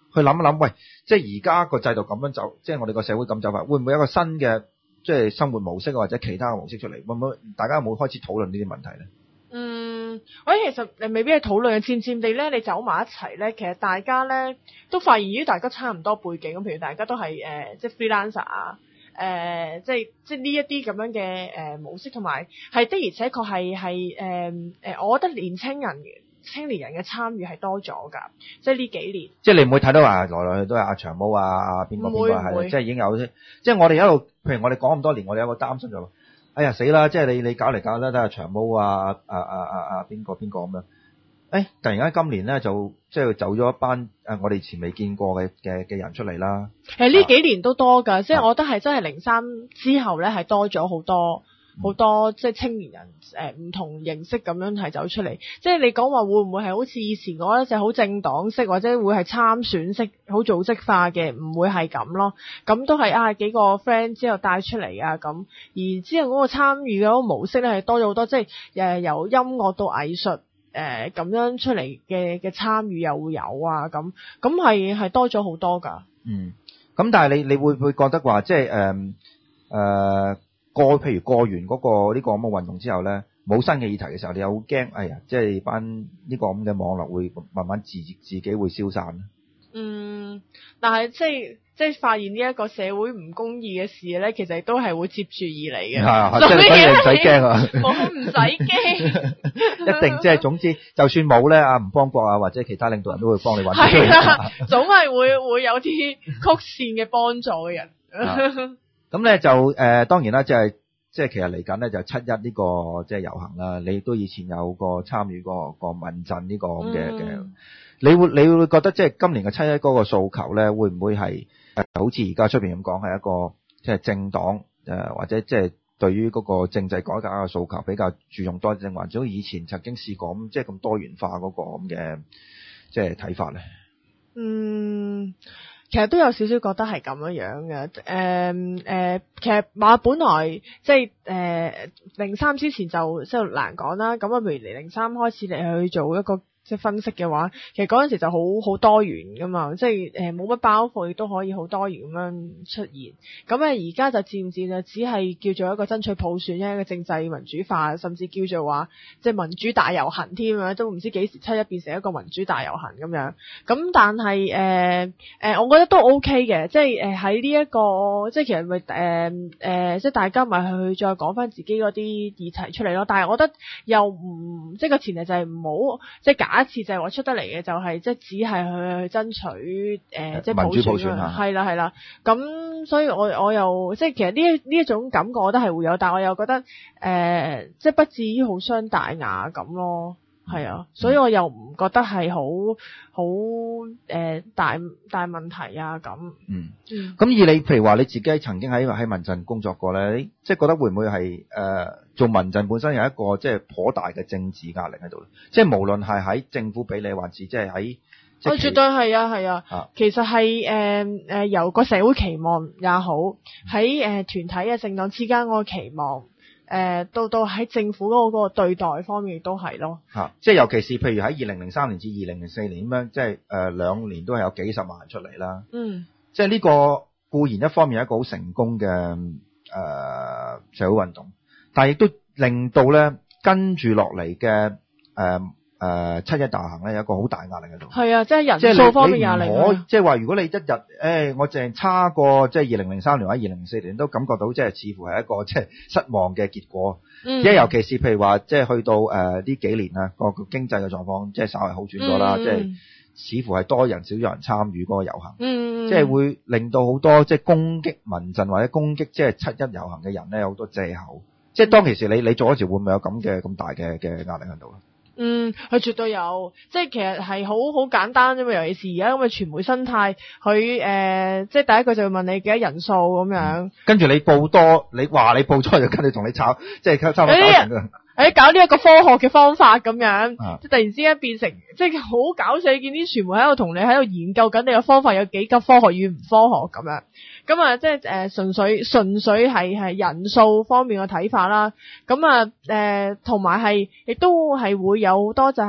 去諗一諗，喂，即係而家個制度咁樣走，即係我哋個社會咁走法，會唔會有一個新嘅即係生活模式或者其他嘅模式出嚟？會唔會大家有冇開始討論呢啲問題咧？ 嗯，我其實你未必係討論嘅，漸漸地咧，你走埋一齊咧，其實大家咧都發現，咦，大家差唔多背景咁，譬如大家都係誒、呃，即係 freelancer 啊，誒、呃，即係即係呢一啲咁樣嘅誒、呃、模式，同埋係的而且確係係誒誒，我覺得年青人青年人嘅參與係多咗㗎，即係呢幾年。即係你唔會睇到話來來去都係阿長毛啊，阿邊個邊個係，即係已經有即係我哋一路，譬如我哋講咁多年，我哋有個擔心就話。哎呀死啦！即係你你搞嚟搞咧都係長毛啊啊啊啊啊邊個邊個咁樣？誒突然間今年咧就即係走咗一班誒我哋以前未見過嘅嘅嘅人出嚟啦。 誒呢幾年都多㗎，即係我覺得係真係零三之後咧係多咗好多。好多即係青年人誒唔、呃、同形式咁樣係走出嚟，即係你講話會唔會係好似以前嗰一隻好政黨式或者會係參選式好組織化嘅，唔會係咁咯。咁都係啊幾個 friend 之後帶出嚟啊咁，而之後嗰個參與嘅嗰個模式咧係多咗好多，即係誒由音樂到藝術誒咁樣出嚟嘅嘅參與又會有啊咁，咁係係多咗好多㗎。 嗯，咁但係你你會唔會覺得話即係誒誒？呃呃過譬如過完嗰、那個呢、這個咁嘅運動之後咧，冇新嘅議題嘅時候，你有好驚，哎呀，即係班呢個咁嘅網絡會慢慢自自己會消散咧。 嗯，但係即係即係發現呢一個社會唔公義嘅事咧，其實都係會接住而嚟嘅。 係，所以你唔使驚啊， 我唔使驚， 一定即係總之，就算冇咧，阿吳邦國啊或者其他領導人都會幫你揾出嚟。 係啦，總係會會有啲曲線嘅幫助嘅人。 咁咧就誒、呃、當然啦，即係即係其實嚟緊咧就七一呢個即係遊行啦。你都以前有個參與過個民陣呢個咁嘅嘅，你會你會覺得即係今年嘅七一嗰個訴求咧，會唔會係誒好似而家出邊咁講係一個即係政黨誒或者即係對於嗰個政制改革嘅訴求比較注重多啲，或者以前曾經試過咁即係咁多元化嗰個咁嘅即係睇法咧？ 嗯。其實都有少少覺得係咁樣樣嘅，誒、呃、誒、呃，其實馬本來即係誒零三之前就即係難講啦，咁啊，譬如嚟零三開始嚟去做一個即係分析嘅話，其實嗰陣時就好好多元噶嘛，即係誒冇乜包袱，亦都可以好多元咁樣出現。咁啊而家就漸漸就只係叫做一個爭取普選，一個政制民主化，甚至叫做話即係民主大遊行添啊，都唔知幾時七一變成一個民主大遊行咁樣。咁但係誒誒，我覺得都 OK 嘅，即係誒喺呢一個即係其實咪誒誒，即係大家咪去再講翻自己嗰啲議題出嚟咯。但係我覺得又唔即係個前提就係唔好即係假設就係話出得嚟嘅就係即係只係去去爭取誒、呃、即係民主普選啊， 係啦係啦。咁所以我我又即係其實呢一呢一種感覺我覺得係會有，但係我又覺得誒、呃、即係不至於好傷大雅咁咯。係啊，所以我又唔覺得係好好誒大大問題啊咁。嗯， 咁以你譬如話你自己曾經喺喺民陣工作過咧，你即係覺得會唔會係誒、呃、做民陣本身有一個即係頗大嘅政治壓力喺度咧？即係無論係喺政府俾你，還是即係喺， 我絕對係啊係啊，啊，其實係誒誒由個社會期望也好，喺誒、呃、團體嘅政黨之間嗰個期望。誒、呃，到到喺政府嗰個嗰個對待方面都係咯， 吓、啊，即係尤其是譬如喺二零零三年至二零零四年咁樣，即係誒兩年都係有幾十萬人出嚟啦。嗯，即係呢個固然一方面係一個好成功嘅誒、呃、社會運動，但係亦都令到咧跟住落嚟嘅誒誒七一大遊行咧有一個好大壓力喺度。係啊，即係人數方面壓力。我即係話如果你一日誒、哎、我淨係差過即係二零零三年或者二零零四年都感覺到即係似乎係一個即係失望嘅結果。嗯，因為尤其是譬如話即係去到誒呢、呃、幾年啊個經濟嘅狀況即係稍為好轉咗啦，嗯、即係似乎係多人少咗人參與嗰個遊行。嗯，即係會令到好多即係攻擊民陣或者攻擊即係七一遊行嘅人咧有好多藉口。即係當其時你你做嗰時會唔會有咁嘅咁大嘅嘅壓力喺度咧？嗯，佢絕對有，即係其實係好好簡單啫嘛。尤其是而家咁嘅傳媒生態，佢誒、呃，即係第一句就會問你幾多人數咁樣、嗯，跟住你報多，你話你報多就跟你同你炒，即係差唔多搞成㗎。誒，搞呢一個科學嘅方法咁樣，即、啊、突然之間變成即係好搞笑，你見啲傳媒喺度同你喺度研究緊你嘅方法有幾級科學與唔科學咁樣。咁啊，即係誒純粹純粹係係人數方面嘅睇法啦。咁啊誒，同埋係亦都係會有好多就係、是、誒、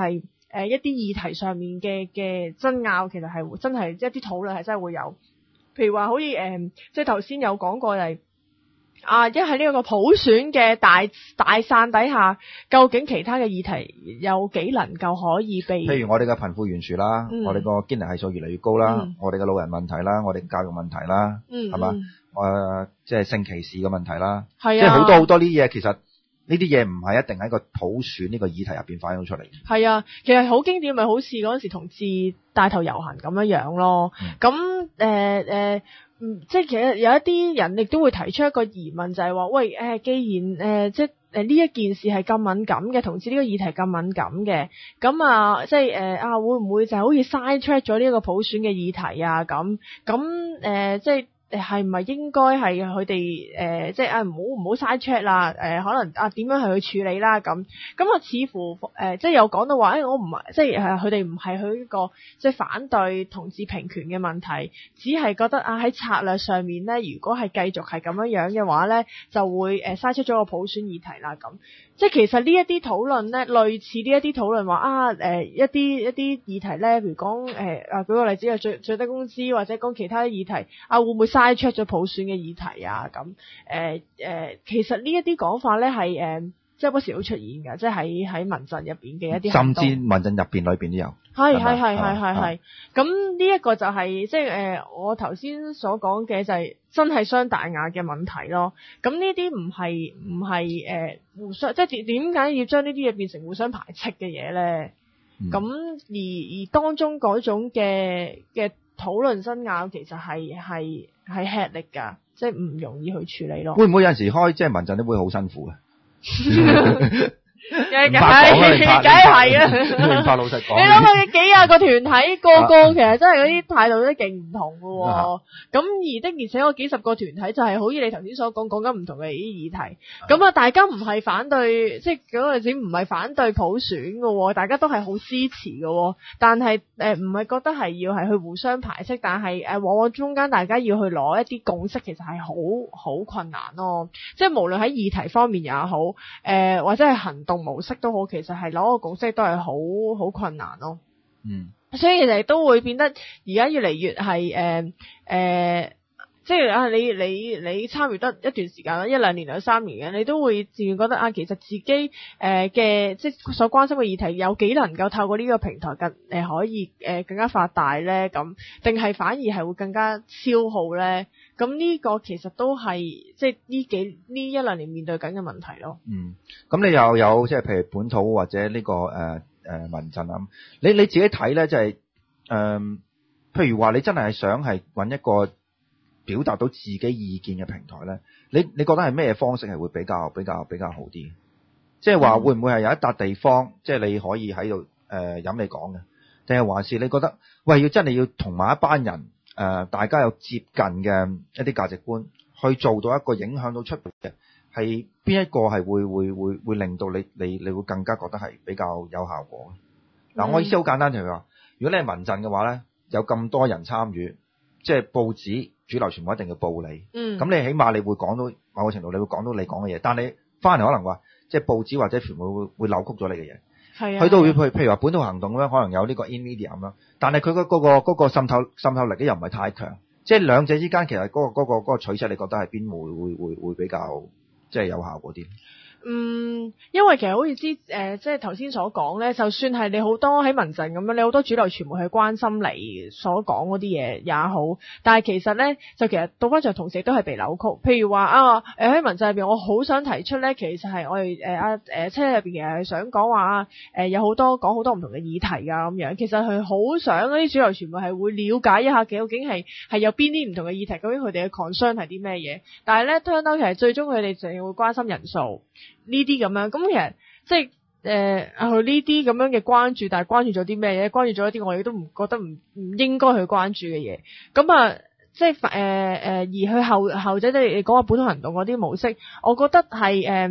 誒一啲議題上面嘅嘅爭拗，其實係真係一啲討論係真係會有。譬如話好似誒，即係頭先有講過係。啊！一係呢個普選嘅大大傘底下，究竟其他嘅議題有幾能夠可以被？ 譬如我哋嘅貧富懸殊啦， 嗯、 我哋個堅尼係數越嚟越高啦， 嗯、 我哋嘅老人問題啦，我哋教育問題啦，係嘛、 嗯？ 誒、呃，即係性歧視嘅問題啦， 係啊， 即係好多好多呢啲嘢，其實呢啲嘢唔係一定喺個普選呢個議題入邊反映出嚟。 係啊，其實好經典，咪好似嗰陣時同志帶頭遊行咁樣樣咯。咁誒誒。嗯，即係其實有一啲人亦都會提出一個疑問，就係話，喂，誒，既然誒，即係誒呢一件事係咁敏感嘅，同志呢個議題咁敏感嘅，咁啊，即係誒啊，會唔會就係好似 side track 咗呢一個普選嘅議題啊？咁咁誒，即係。誒係唔係應該係佢哋誒即係啊唔好唔好嘥 check 啦，誒可能啊點樣係去處理啦，咁咁啊似乎誒、呃、即係有講到話誒、欸、我唔係即係誒佢哋唔係去一個即係反對同志平權嘅問題，只係覺得啊喺策略上面咧，如果係繼續係咁樣樣嘅話咧，就會誒嘥出咗個普選議題啦咁。即係其實呢一啲討論咧，類似呢一啲討論話啊，誒、呃、一啲一啲議題咧，譬如講誒啊舉個例子係最最低工資或者講其他議題啊，會唔會嘥出咗普選嘅議題啊？咁誒誒，其實呢一啲講法咧係誒，即係不時會出現㗎，即係喺喺民陣入邊嘅一啲， 甚至民陣入邊裏邊都有。 係係係係係係。咁呢一個就係、是、即係誒、呃，我頭先所講嘅就係真係雙大牙嘅問題咯。咁呢啲唔係唔係誒互相，即係點點解要將呢啲嘢變成互相排斥嘅嘢咧？咁、嗯、而而當中嗰種嘅嘅討論爭拗，其實係係係吃力㗎，即係唔容易去處理咯。 會唔會有陣時開即係民陣都會好辛苦嘅？ 梗係梗係啊！ 明白老實講， 你諗下幾廿個團體，個個其實真係嗰啲態度都勁唔同㗎喎。咁而的而且確幾十個團體就係好似你頭先所講，講緊唔同嘅議題。咁啊，大家唔係反對，即係嗰陣時唔係反對普選㗎喎，大家都係好支持㗎喎。但係誒唔係覺得係要係去互相排斥，但係誒往往中間大家要去攞一啲共識，其實係好好困難咯。即係無論喺議題方面也好，誒、呃、或者係行動模式都好，其實係攞個共識都係好好困難咯。 嗯， 所以其實都會變得而家越嚟越係誒誒，即係啊你你你參與得一段時間啦，一兩年兩三年嘅，你都會自然覺得啊，其實自己誒嘅、呃、即係所關心嘅議題有幾能夠透過呢個平台更誒、呃、可以誒、呃、更加發大咧？咁定係反而係會更加消耗咧？咁呢個其實都係即係呢幾呢一兩年面對緊嘅問題咯。 嗯，咁你又有即係譬如本土或者呢、這個誒誒、呃呃、民陣啊，你你自己睇咧，就係、是、誒、呃，譬如話你真係想係揾一個表達到自己意見嘅平台咧，你你覺得係咩方式係會比較比較比較好啲？即係話會唔會係有一笪地方，即、就、係、是、你可以喺度誒飲你講嘅，定係還是你覺得喂要真係要同埋一班人？誒、呃，大家有接近嘅一啲價值觀，去做到一個影響到出嚟嘅，係邊一個係會會會會令到你你你會更加覺得係比較有效果？嗱、嗯，我意思好簡單，就係話，如果你係民陣嘅話咧，有咁多人參與，即係報紙主流傳媒一定要報你，嗯，咁你起碼你會講到某個程度，你會講到你講嘅嘢，但你翻嚟可能話，即係報紙或者傳媒會會扭曲咗你嘅嘢。係啊，去到譬譬如話本土行動咁樣，可能有呢個 in media 咁樣，但係佢嗰嗰個嗰個滲透滲透力咧又唔係太強，即係兩者之間其實嗰個嗰個嗰個取捨，你覺得係邊會會會會比較即係有效果啲？ 嗯，因為其實好似之誒，即係頭先所講咧，就算係你好多喺民陣咁樣，你好多主流傳媒去關心你所講嗰啲嘢也好，但係其實咧，就其實倒翻場同時都係被扭曲。譬如話啊，誒喺民陣入邊，我好想提出咧，其實係我哋誒啊誒車入邊其實係想講話誒有好多講好多唔同嘅議題噶咁樣，其實佢好想嗰啲主流傳媒係會了解一下究竟係係有邊啲唔同嘅議題，究竟佢哋嘅 concern 係啲咩嘢。但係咧，turn out其實最終佢哋淨係會關心人數。呢啲咁樣，咁其實即係誒啊佢呢啲咁樣嘅關注，但係關注咗啲咩嘢？關注咗一啲我哋都唔覺得唔唔應該去關注嘅嘢。咁啊，即係誒誒，而去後後者即係你講話本土行動嗰啲模式，我覺得係誒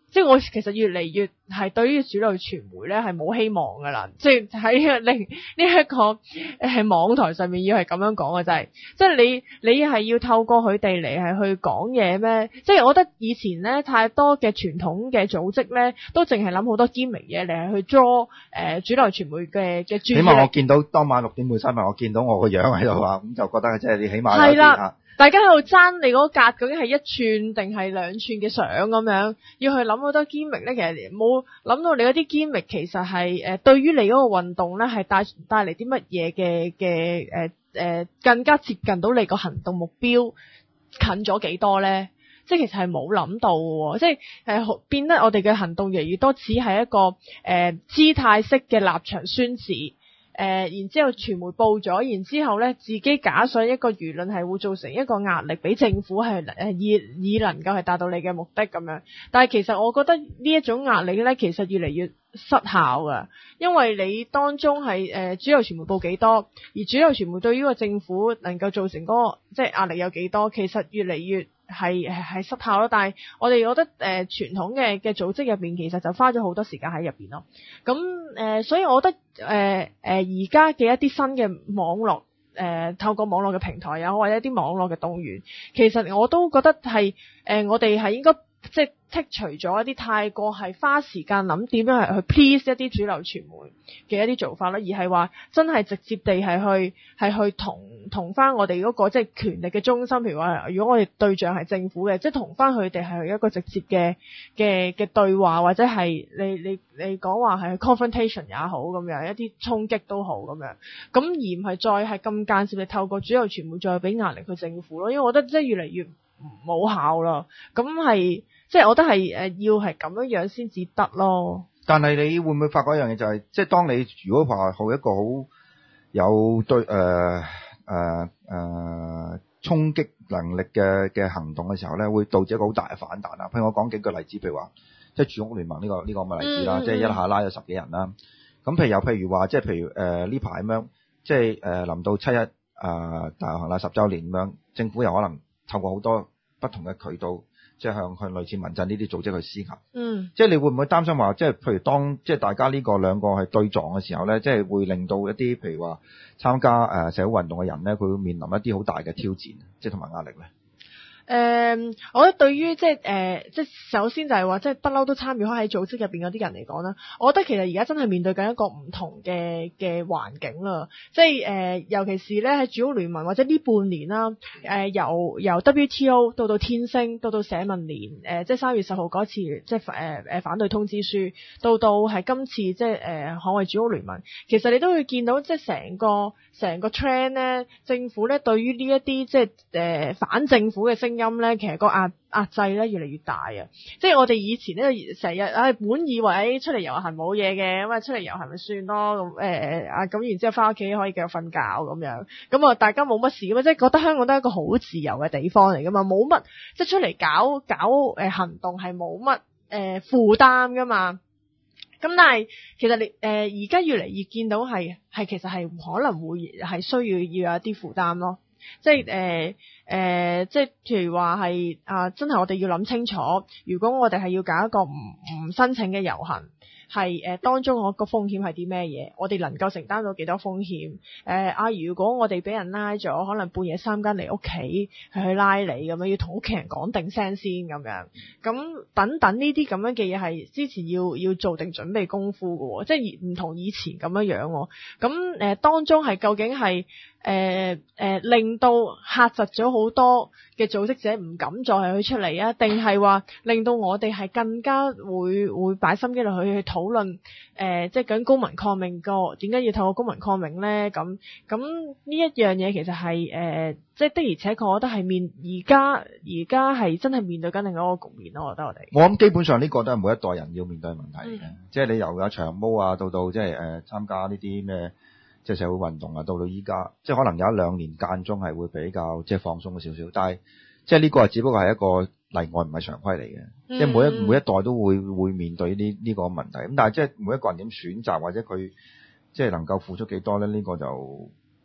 即係我其實越嚟越係對於主流傳媒咧係冇希望噶啦，即係喺另呢一個誒網台上面要係咁樣講嘅就係，即係你你係要透過佢哋嚟係去講嘢咩？即係我覺得以前咧太多嘅傳統嘅組織咧都淨係諗好多堅明嘢嚟係去 draw 誒主流傳媒嘅嘅注意力。 起碼我見到當晚六點半新聞，我見到我個樣喺度啊，咁就覺得即係你起碼係啦。 啦。 大家喺度爭你嗰格究竟係一寸定係兩寸嘅相咁樣，要去諗好多 gimmick 咧，其實冇諗到你嗰啲 gimmick其實係誒對於你嗰個運動咧係帶帶嚟啲乜嘢嘅嘅誒誒更加接近到你個行動目標近咗幾多咧？即係其實係冇諗到喎，即係誒變得我哋嘅行動越嚟越多只係一個誒、呃、姿態式嘅立場宣示。誒、呃，然之後傳媒報咗，然之後咧自己假想一個輿論係會造成一個壓力俾政府係誒以以能夠係達到你嘅目的咁樣，但係其實我覺得呢一種壓力咧，其實越嚟越失效噶，因為你當中係誒、呃、主流傳媒報幾多，而主流傳媒對於個政府能夠造成嗰、那個即係壓力有幾多，其實越嚟越係係失效咯。但係我哋覺得誒、呃、傳統嘅嘅組織入邊，其實就花咗好多時間喺入邊咯。咁誒、呃，所以我覺得誒誒而家嘅一啲新嘅網絡誒、呃，透過網絡嘅平台又好，或者一啲網絡嘅動員，其實我都覺得係誒、呃、我哋係應該即係剔除咗一啲太過係花時間諗點樣係去 please 一啲主流傳媒嘅一啲做法啦，而係話真係直接地係去係去同同翻我哋嗰個即係權力嘅中心，譬如話如果我哋對象係政府嘅，即係同翻佢哋係一個直接嘅嘅嘅對話，或者係你你你講話係 confrontation 也好咁樣，一啲衝擊都好咁樣，咁而唔係再係咁間接地透過主流傳媒再俾壓力去政府咯，因為我覺得即係越嚟越冇效啦，咁係即係我覺得係誒要係咁樣樣先至得咯。 但係你會唔會發覺一樣嘢就係、是，即係當你如果話好一個好有對誒誒誒衝擊能力嘅嘅行動嘅時候咧，會導致一個好大嘅反彈啊！譬如我講幾個例子，譬如話即係住屋聯盟呢、這個呢、這個咁嘅例子啦，嗯嗯即係一下拉咗十幾人啦。咁譬如有譬如話，即係譬如誒呢排咁樣，即係誒臨到七一啊、呃、大遊行啦十週年咁樣，政府又可能透過好多不同嘅渠道，即係向向類似民陣呢啲組織去施壓。嗯，即係你會唔會擔心話，即係譬如當即係大家呢個兩個係對撞嘅時候咧，即係會令到一啲譬如話參加誒社會運動嘅人咧，佢會面臨一啲好大嘅挑戰，即係同埋壓力咧。 誒、嗯，我覺得對於即係誒，即係首先就係話，即係不嬲都參與開喺組織入邊嗰啲人嚟講啦，我覺得其實而家真係面對緊一個唔同嘅嘅環境啦。即係誒、呃，尤其是咧喺主屋聯盟或者呢半年啦，誒、呃、由由 W T O 到到天星，到到社民連，誒、呃、即係三月十號嗰次即係誒誒反對通知書，到到係今次即係誒捍衛主屋聯盟，其實你都會見到即係成個成個 trend 咧，政府咧對於呢一啲即係誒、呃、反政府嘅聲音。音咧，其實個壓壓制咧越嚟越大啊！即係我哋以前咧成日唉，本以為出嚟遊行冇嘢嘅，咁啊出嚟遊行咪算咯，咁誒啊咁，然之後翻屋企可以繼續瞓覺咁樣，咁啊大家冇乜事咁啊，即係覺得香港都係一個好自由嘅地方嚟噶嘛，冇乜即係出嚟搞搞誒行動係冇乜誒負擔噶嘛。咁但係其實你誒而家越嚟越見到係係其實係可能會係需要要有一啲負擔咯。即係誒誒，即係譬如話係啊，真係我哋要諗清楚，如果我哋係要搞一個唔唔申請嘅遊行，係誒、呃、當中我個風險係啲咩嘢？我哋能夠承擔到幾多風險？誒、呃、啊，如果我哋俾人拉咗，可能半夜三更嚟屋企係去拉你咁樣，要同屋企人講定聲先咁樣。咁等等呢啲咁樣嘅嘢係之前要要做定準備功夫嘅喎，即係唔同以前咁樣樣喎。咁誒、呃、當中係究竟係？誒、呃、誒、呃，令到嚇窒咗好多嘅組織者唔敢再係去出嚟啊？定係話令到我哋係更加會會擺心機落去去討論誒、呃，即係講公民抗命個點解要透過公民抗命咧？咁咁呢一樣嘢其實係誒、呃，即係的而且確，我覺得係面而家而家係真係面對緊另外一個局面咯。我覺得我哋我諗基本上呢個都係每一代人要面對嘅問題嘅、嗯，即係你由有長毛啊，到到即係誒參加呢啲咩？即係社會運動啊，到到依家，即係可能有一兩年間中係會比較即係放鬆少少，但係即係呢個係只不過係一個例外，唔係常規嚟嘅、嗯。即係每一每一代都會會面對呢呢個問題。咁但係即係每一個人點選擇或者佢即係能夠付出幾多咧？呢、呢個就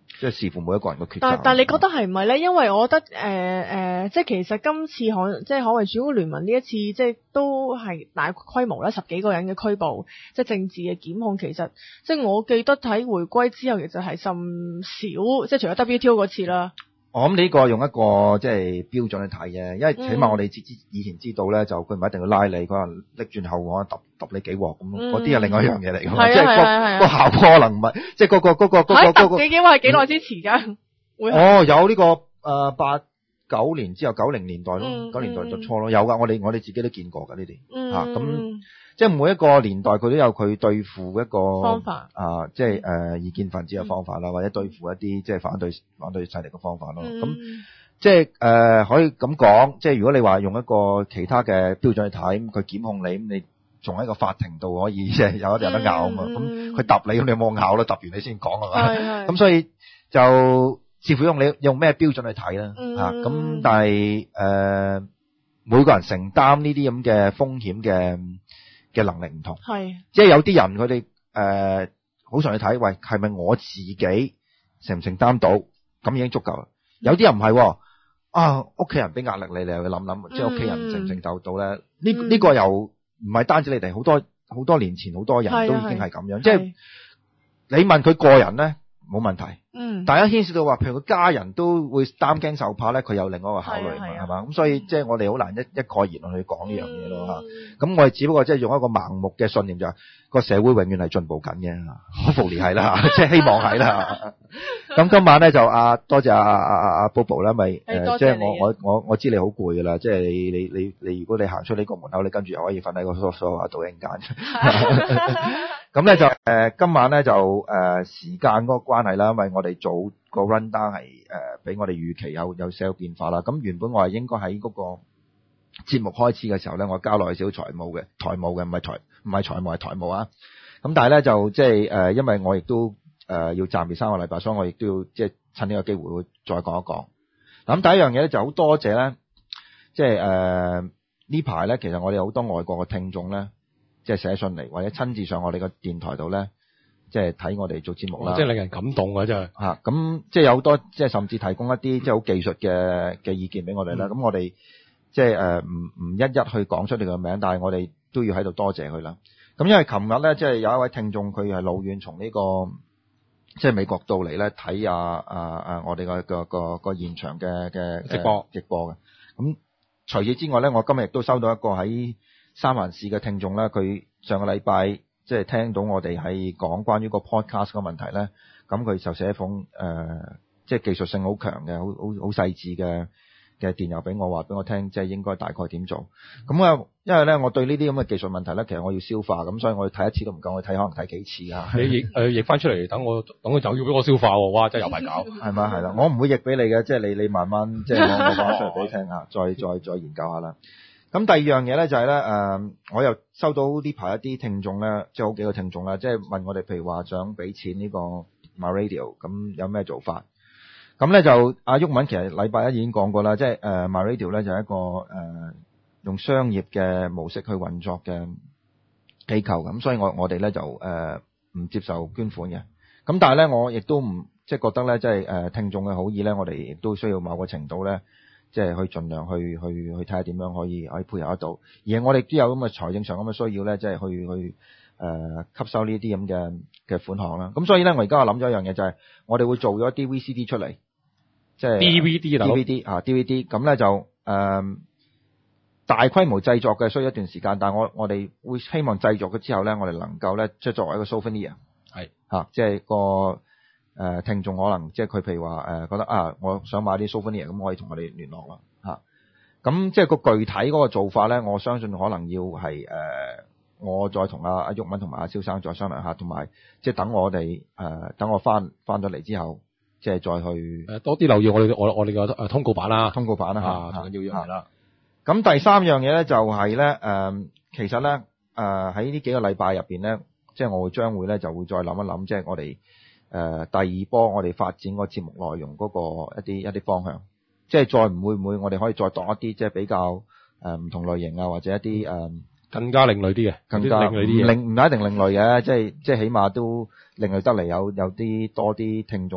即係視乎每一個人嘅抉擇。 但但你覺得係唔係咧？因為我覺得誒誒、呃呃，即係其實今次可即係可謂主管聯盟呢一次，即係都係大規模啦，十幾個人嘅拘捕，即係政治嘅檢控。其實即係我記得喺回歸之後，其實係甚少，即係除咗 W T O 嗰次啦。 我諗呢個用一個即係標準去睇嘅，因為起碼我哋知以前知道咧，就佢唔係一定要拉你，佢可能拎轉後岸揼揼你幾鑊咁，嗰啲係另外一樣嘢嚟㗎嘛，即係個個效果可能唔係，即係嗰個嗰個嗰個嗰個。 揼幾幾鑊係幾耐之前㗎？會哦，有呢個誒八九年之後九零年代咯，九年代就初咯，有㗎，我哋我哋自己都見過㗎呢啲嚇咁。即係每一個年代佢都有佢對付一個方法啊，即係誒異見分子嘅方法啦，或者對付一啲即係反對反對勢力嘅方法咯。咁、嗯、即係誒、呃、可以咁講，即係如果你話用一個其他嘅標準去睇，咁佢檢控你，咁你仲喺個法庭度可以即係有一有得拗啊嘛。咁佢揼你，咁你有冇拗咯？揼完你先講啊嘛。咁所以就視乎用你用咩標準去睇啦。嚇咁、嗯啊，但係誒、呃、每個人承擔呢啲咁嘅風險嘅嘅能力唔同，係即係有啲人佢哋誒好常去睇，喂係咪我自己承唔承擔到，咁已經足夠啦。有啲人唔係，啊屋企人俾壓力你，你又要諗諗，即係屋企人承唔承受到咧？呢、嗯、呢、這個又唔係單止你哋，好多好多年前好多人都已經係咁樣，即係你問佢個人咧冇問題，嗯，大家牽涉到話，譬如佢家人都會擔驚受怕咧，佢有另外一個考慮，係嘛？咁所以即係我哋好難一一概言論去講呢樣嘢咯嚇。咁、嗯、我哋只不過即係用一個盲目嘅信念就係、是、個社會永遠係進步緊嘅，好福利係啦，即係希望係啦。咁今晚咧就啊多謝阿阿阿阿 Bobo 啦，咪誒即係我我我我知你好攰噶啦，即係你你你你如果你行出呢個門口，你跟住又可以瞓喺個梳梳化度一陣間。咁咧就誒、呃、今晚咧就誒、呃、時間嗰個關係啦，因為我哋早個 run down 係誒比我哋預期有有少少變化啦。咁原本我係應該喺嗰個節目開始嘅時候咧，我交落去少少財務嘅台務嘅，唔係台唔係財務係台務啊。咁但係咧就即係誒，因為我亦都誒、呃、要暫別三個禮拜，所以我亦都要即係趁呢個機會會再講一講。咁第一樣嘢咧就好多謝咧，即係誒呢排咧，其實我哋好多外國嘅聽眾咧。即係寫信嚟，或者親自上我哋個電台度咧，即係睇我哋做節目啦。即係令人感動啊！真係嚇咁，即係有好多即係甚至提供一啲即係好技術嘅嘅意見俾我哋啦。咁、嗯、我哋即係誒唔唔一一去講出你個名，但係我哋都要喺度多謝佢啦。咁因為琴日咧，即係有一位聽眾佢係老遠從呢、這個即係美國到嚟咧睇啊啊啊我哋個個個個現場嘅嘅直播直播嘅。咁除此之外咧，我今日亦都收到一個喺三藩市嘅聽眾咧，佢上個禮拜即係聽到我哋係講關於個 podcast 嘅問題咧，咁佢就寫一封誒、呃，即係技術性好強嘅、好好好細緻嘅嘅電郵俾我，話俾我聽，即係應該大概點做。咁啊，因為咧我對呢啲咁嘅技術問題咧，其實我要消化，咁所以我睇一次都唔夠，我睇可能睇幾次啊。你譯誒譯翻出嚟，等我等佢就要俾我消化喎，哇！真係有排搞，係咪？係啦，我唔會譯俾你嘅，即係你你慢慢即係我我講出嚟俾你聽下，再再再研究下啦。咁第二樣嘢咧就係、是、咧，誒、呃，我又收到呢排一啲聽眾咧，即係好幾個聽眾啦，即係問我哋，譬如話想俾錢呢個 MyRadio，咁有咩做法？咁咧就阿毓民其實禮拜一已經講過啦，即係誒、呃、MyRadio 咧就係一個誒、呃、用商業嘅模式去運作嘅機構，咁所以我我哋咧就誒唔、呃、接受捐款嘅。咁但係咧我亦都唔即係覺得咧，即係誒、呃、聽眾嘅好意咧，我哋亦都需要某個程度咧。即係去盡量去去去睇下點樣可以可以配合得到，而我哋都有咁嘅財政上咁嘅需要咧，即係去去誒、呃、吸收呢啲咁嘅嘅款項啦。咁所以咧，我而家我諗咗一樣嘢就係、是，我哋會做咗啲 V C D 出嚟，即係 D V D 啊 D V D 啊 D V D，咁咧就誒、呃、大規模製作嘅需要一段時間，但係我我哋會希望製作咗之後咧，我哋能夠咧即係作為一個 souvenir 係嚇，即係個。誒、呃、聽眾可能即係佢譬如話誒、呃、覺得啊，我想買啲 souvenir 咁，可以同我哋聯絡啦嚇。咁即係個具體嗰個做法咧，我相信可能要係誒、呃、我再同阿阿毓民同埋阿蕭生再商量下，同埋即係等我哋誒、呃、等我翻翻咗嚟之後，即係再去誒多啲留意我哋我我哋個誒通告版啦，通告版啦嚇，要要係啦。咁第三樣嘢咧就係咧誒，其實咧誒喺呢幾個禮拜入邊咧，即係我會將會咧就會再諗一諗，即係我哋。誒、呃，第二波我哋發展個節目內容嗰個一啲一啲方向，即係再唔會唔會我哋可以再度一啲即係比較誒唔、呃、同類型啊，或者一啲誒、呃、更加另類啲嘅，更加另類啲嘅，另唔係一定另類嘅，即係即係起碼都另類得嚟有有啲多啲聽眾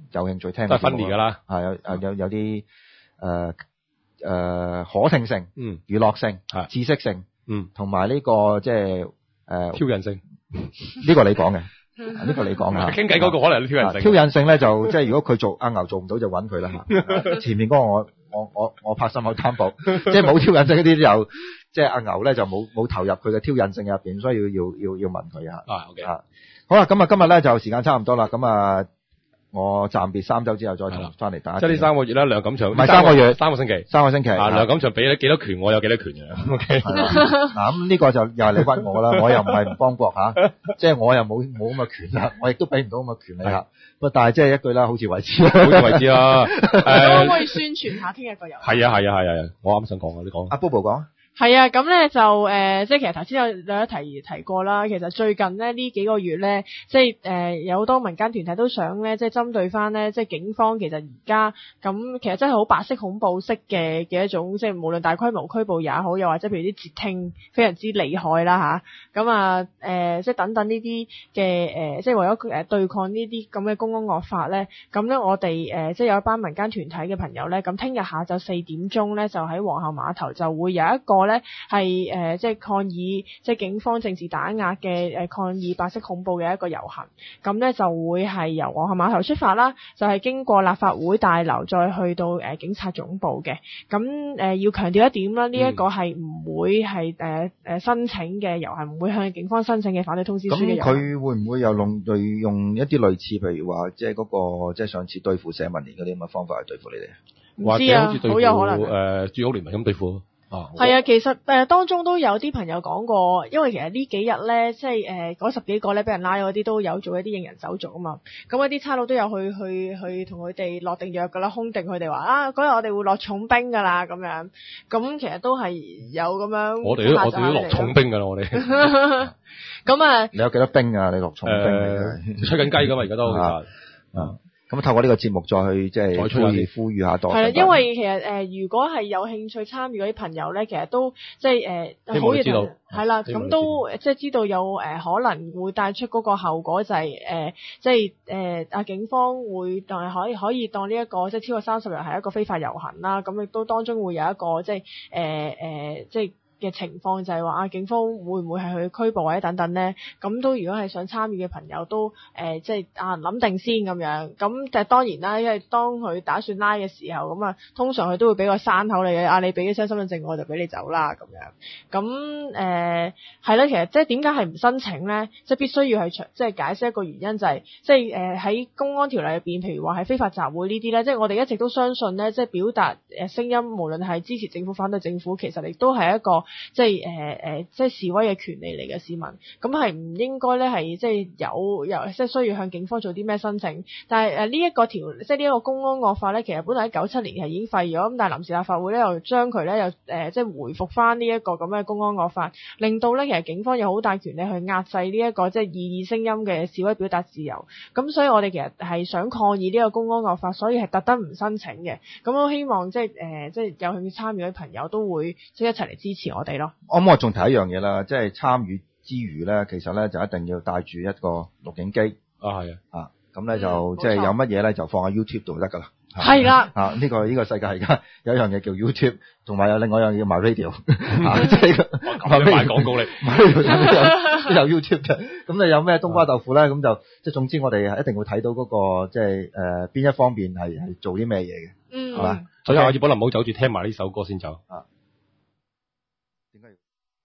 有興趣聽都係分離㗎啦， 係有有有有啲誒誒可聽性、 嗯， 娛樂性、 係知識性， 嗯， 同埋呢個即係誒挑釁性， 呢個你講嘅。呢個你講啊， 傾偈嗰個可能有啲挑釁性。 挑釁性咧就即係如果佢做阿牛做唔到就揾佢啦嚇。前面嗰個我我我我拍心口擔保，即係冇挑釁性嗰啲就即係阿牛咧就冇冇投入佢嘅挑釁性入邊，所以要要要要問佢啊。 啊 ，OK 啊，好啦，咁啊今日咧就時間差唔多啦，咁啊我暫別三週之後再同翻嚟打。 即係呢三個月啦，梁錦祥唔係三個月， 三個星期， 三個星期。 啊，梁錦祥俾咗幾多權，我有幾多權嘅。OK。 嗱咁呢個就又係你屈我啦，我又唔係唔幫國嚇，即係我又冇冇咁嘅權啦，我亦都俾唔到咁嘅權利嚇。不過但係即係一句啦，好自為之啦， 好自為之啦。 可唔可以宣傳下聽日個遊戲？ 係啊係啊係啊，我啱想講啊，你講。 阿 Bobo 講。 係啊，咁咧就誒、呃，即係其實頭先有有一提提過啦。其實最近咧呢幾個月咧，即係誒、呃、有好多民間團體都想咧，即係針對翻咧，即係警方其實而家咁，其實真係好白色恐怖式嘅嘅一種，即係無論大規模拘捕也好，又或者譬如啲截聽非常之厲害啦吓，咁啊誒、呃，即係等等呢啲嘅誒，即係為咗誒對抗呢啲咁嘅公安惡法咧，咁咧我哋誒、呃、即係有一班民間團體嘅朋友咧，咁聽日下晝四點鐘咧，就喺皇后碼頭就會有一個咧係誒即係抗議即係警方政治打壓嘅誒抗議白色恐怖嘅一個遊行，咁咧就會係由皇后碼頭出發啦，就係、是、經過立法會大樓再去到誒、呃、警察總部嘅。咁誒、呃、要強調一點啦，呢、這、一個係唔會係誒誒申請嘅遊行，唔會向警方申請嘅反對通知書嘅遊行。 咁佢會唔會有用類用一啲類似譬如話即係嗰個即係上次對付社民連嗰啲咁嘅方法去對付你哋？ 唔知啊，好有可能誒住屋聯盟咁對付。啊， 係啊，其實誒、呃、當中都有啲朋友講過，因為其實呢幾日咧，即係誒嗰十幾個咧俾人拉嗰啲都有做一啲認人手續啊嘛，咁嗰啲差佬都有去去去同佢哋落定約噶啦，空定佢哋話啊嗰日我哋會落重兵噶啦咁樣，咁其實都係有咁樣。 我哋都我哋都落重兵噶啦，我哋。 咁啊， 你有幾多兵啊？你落重兵嚟嘅？吹緊雞噶嘛，而家都其實。 啊。咁透過呢個節目再去即係呼籲呼籲下多。 係啦，因為其實誒、呃，如果係有興趣參與嗰啲朋友咧，其實都即係誒，好知道係啦，咁都即係知道有誒、呃、可能會帶出嗰個後果就係、是、誒、呃，即係誒啊警方會當係可以可以當呢、這、一個即係超過三十日係一個非法遊行啦，咁亦都當中會有一個即係誒誒即係。嘅情況就係話啊，警方會唔會係去拘捕或者等等咧？咁都如果係想參與嘅朋友都誒、呃，即係啊諗定先咁樣。咁但係當然啦，因為當佢打算拉嘅時候，咁啊通常佢都會俾個山口你嘅。啊，你俾咗張身份證，我就俾你走啦咁樣。咁誒係啦，其實即係點解係唔申請咧？即係必須要係即係解釋一個原因，就係、是、即係誒喺公安條例入邊，譬如話係非法集會呢啲咧，即係我哋一直都相信咧，即係表達誒聲音，無論係支持政府、反對政府，其實亦都係一個。即係誒誒，即係示威嘅權利嚟嘅市民，咁係唔應該咧係即係有有即係需要向警方做啲咩申請。但係誒呢一個條，即係呢一個公安惡法咧，其實本來喺九七年係已經廢咗，咁但係臨時立法會咧又將佢咧又誒即係回復翻呢一個咁嘅公安惡法，令到咧其實警方有好大權力去壓制呢一個即係異議聲音嘅示威表達自由。咁所以我哋其實係想抗議呢個公安惡法，所以係特登唔申請嘅。咁我希望即係誒即係有興趣參與嘅朋友都會即係一齊嚟支持我哋咯。 我咁我仲提一樣嘢啦，即係參與之餘咧，其實咧就一定要帶住一個錄影機啊，係啊， 啊咁咧就、嗯、即係有乜嘢咧就放喺 YouTube 度得噶啦。 係啦， 啊呢、這個呢、這個世界而家有一樣嘢叫 YouTube， 同埋有另外一樣嘢叫 MyRadio， 啊即係賣廣告嚟 ，MyRadio 都有 YouTube 嘅。咁你有咩冬瓜豆腐咧？咁就即係總之我哋一定會睇到嗰、那個即係誒邊一方面係係做啲咩嘢嘅， 嗯， 係嘛？ 所以我葉寶林唔好走住聽埋呢首歌先走啊。 點解要？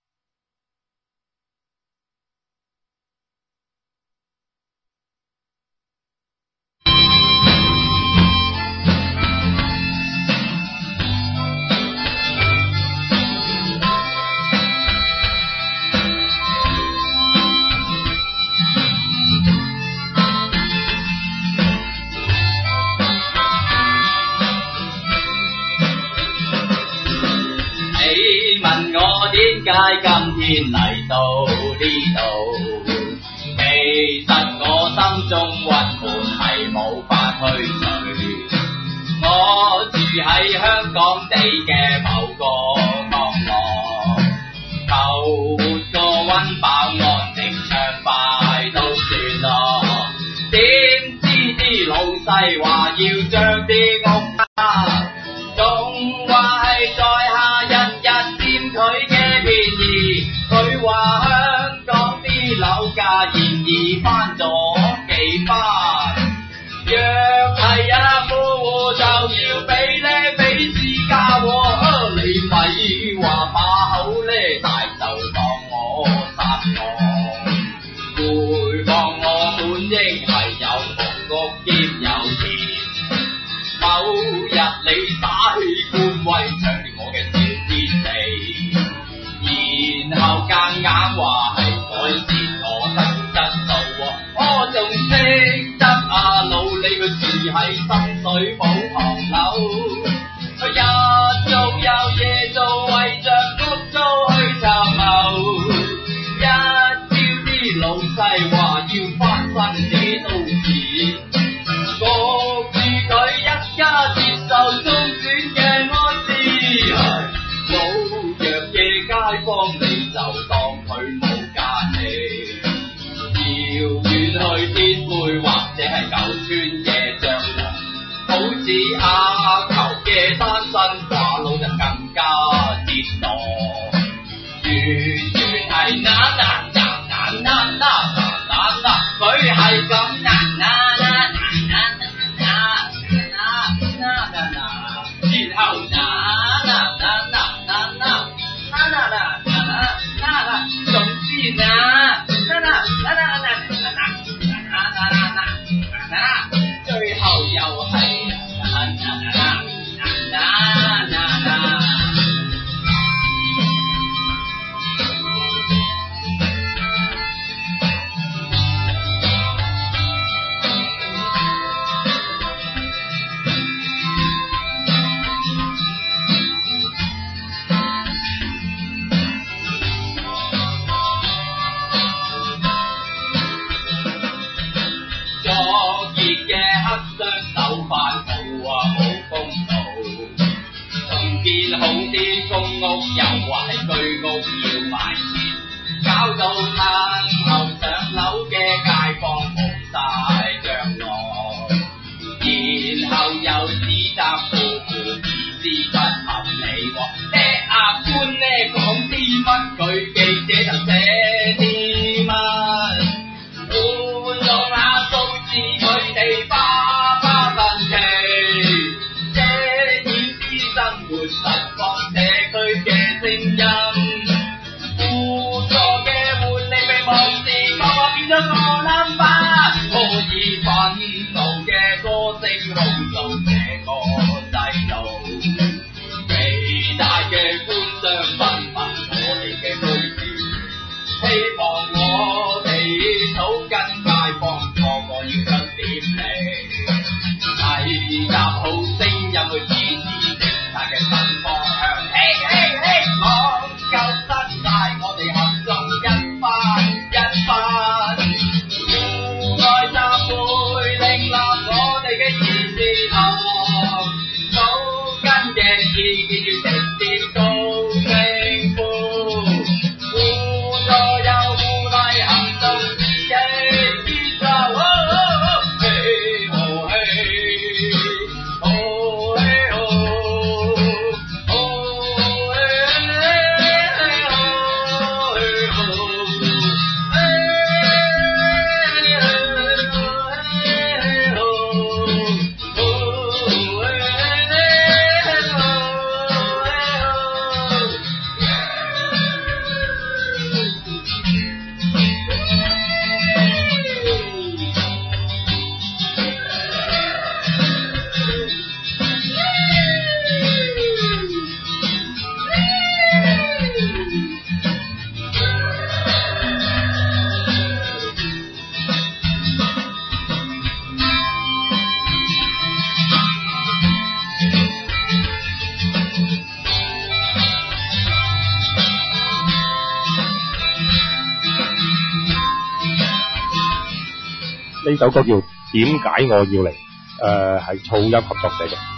點解今天嚟到呢度？其實我心中鬱悶係冇法去除。我住喺香港地嘅某個角落，求活個溫飽安靜暢快都算咯。點知啲老細細話要將啲屋啊，仲話係在下日日佔佢嘅便宜。佢話香港啲樓價現已翻咗幾番，若係啊富戶就要俾呢俾市價喎，你咪話把口呢大就當我殺我，回望我本應係有房屋兼有錢，某日你打起官威搶奪我嘅小天地，然後夾硬話係改善我生活質素喎，我仲識得阿老你佢住喺深水埗唐樓，佢日做又夜做為着屋租去尋謀，一朝啲老細話要翻身幾刀錢，焗住佢一家接受中轉嘅安置，老弱嘅街坊你就當佢冇價值，遙遠去天貝或者係舊村嘅帳篷，好似阿球嘅單身寡佬就更加折墮，完全係嗱嗱嗱嗱嗱嗱嗱嗱，佢係咁嗱嗱嗱嗱嗱嗱嗱嗱嗱，然後嗱嗱嗱嗱嗱嗱嗱嗱嗱嗱嗱，總之嗱嗱嗱嗱嗱嗱嗱嗱嗱嗱，最後又係嗱嗱嗱嗱嗱嗱嗱。作業嘅黑雙手飯鋪啊冇公道，重建好啲公屋又話係居屋要賣錢，搞到餐後上樓嘅街坊冇晒着落，然後又指責富戶意思不合理喎，聽阿官呢講啲乜，佢記者就寫啲乜。換用下數字，佢哋花花神奇，遮掩啲生活實況社區嘅聲音，輔助嘅活力被無視，個個變咗個諗法，可以憤怒嘅歌聲控訴這個制度，偉大嘅官商分分我哋嘅居住，希望我哋草根街坊個個要出點力，提集好聲音去支持政策嘅新方向。嘿嘿嘿，講夠失晒，我哋合眾一班一班，戶外集會另立我哋嘅議事堂，草根嘅意見要直接告政府，互助又互勵行動自己接受。嘿哦嘿，哦嘿哦，哦嘿嘿哦嘿哦， 呢首歌叫《點解我要嚟》，誒係噪音合作社嘅。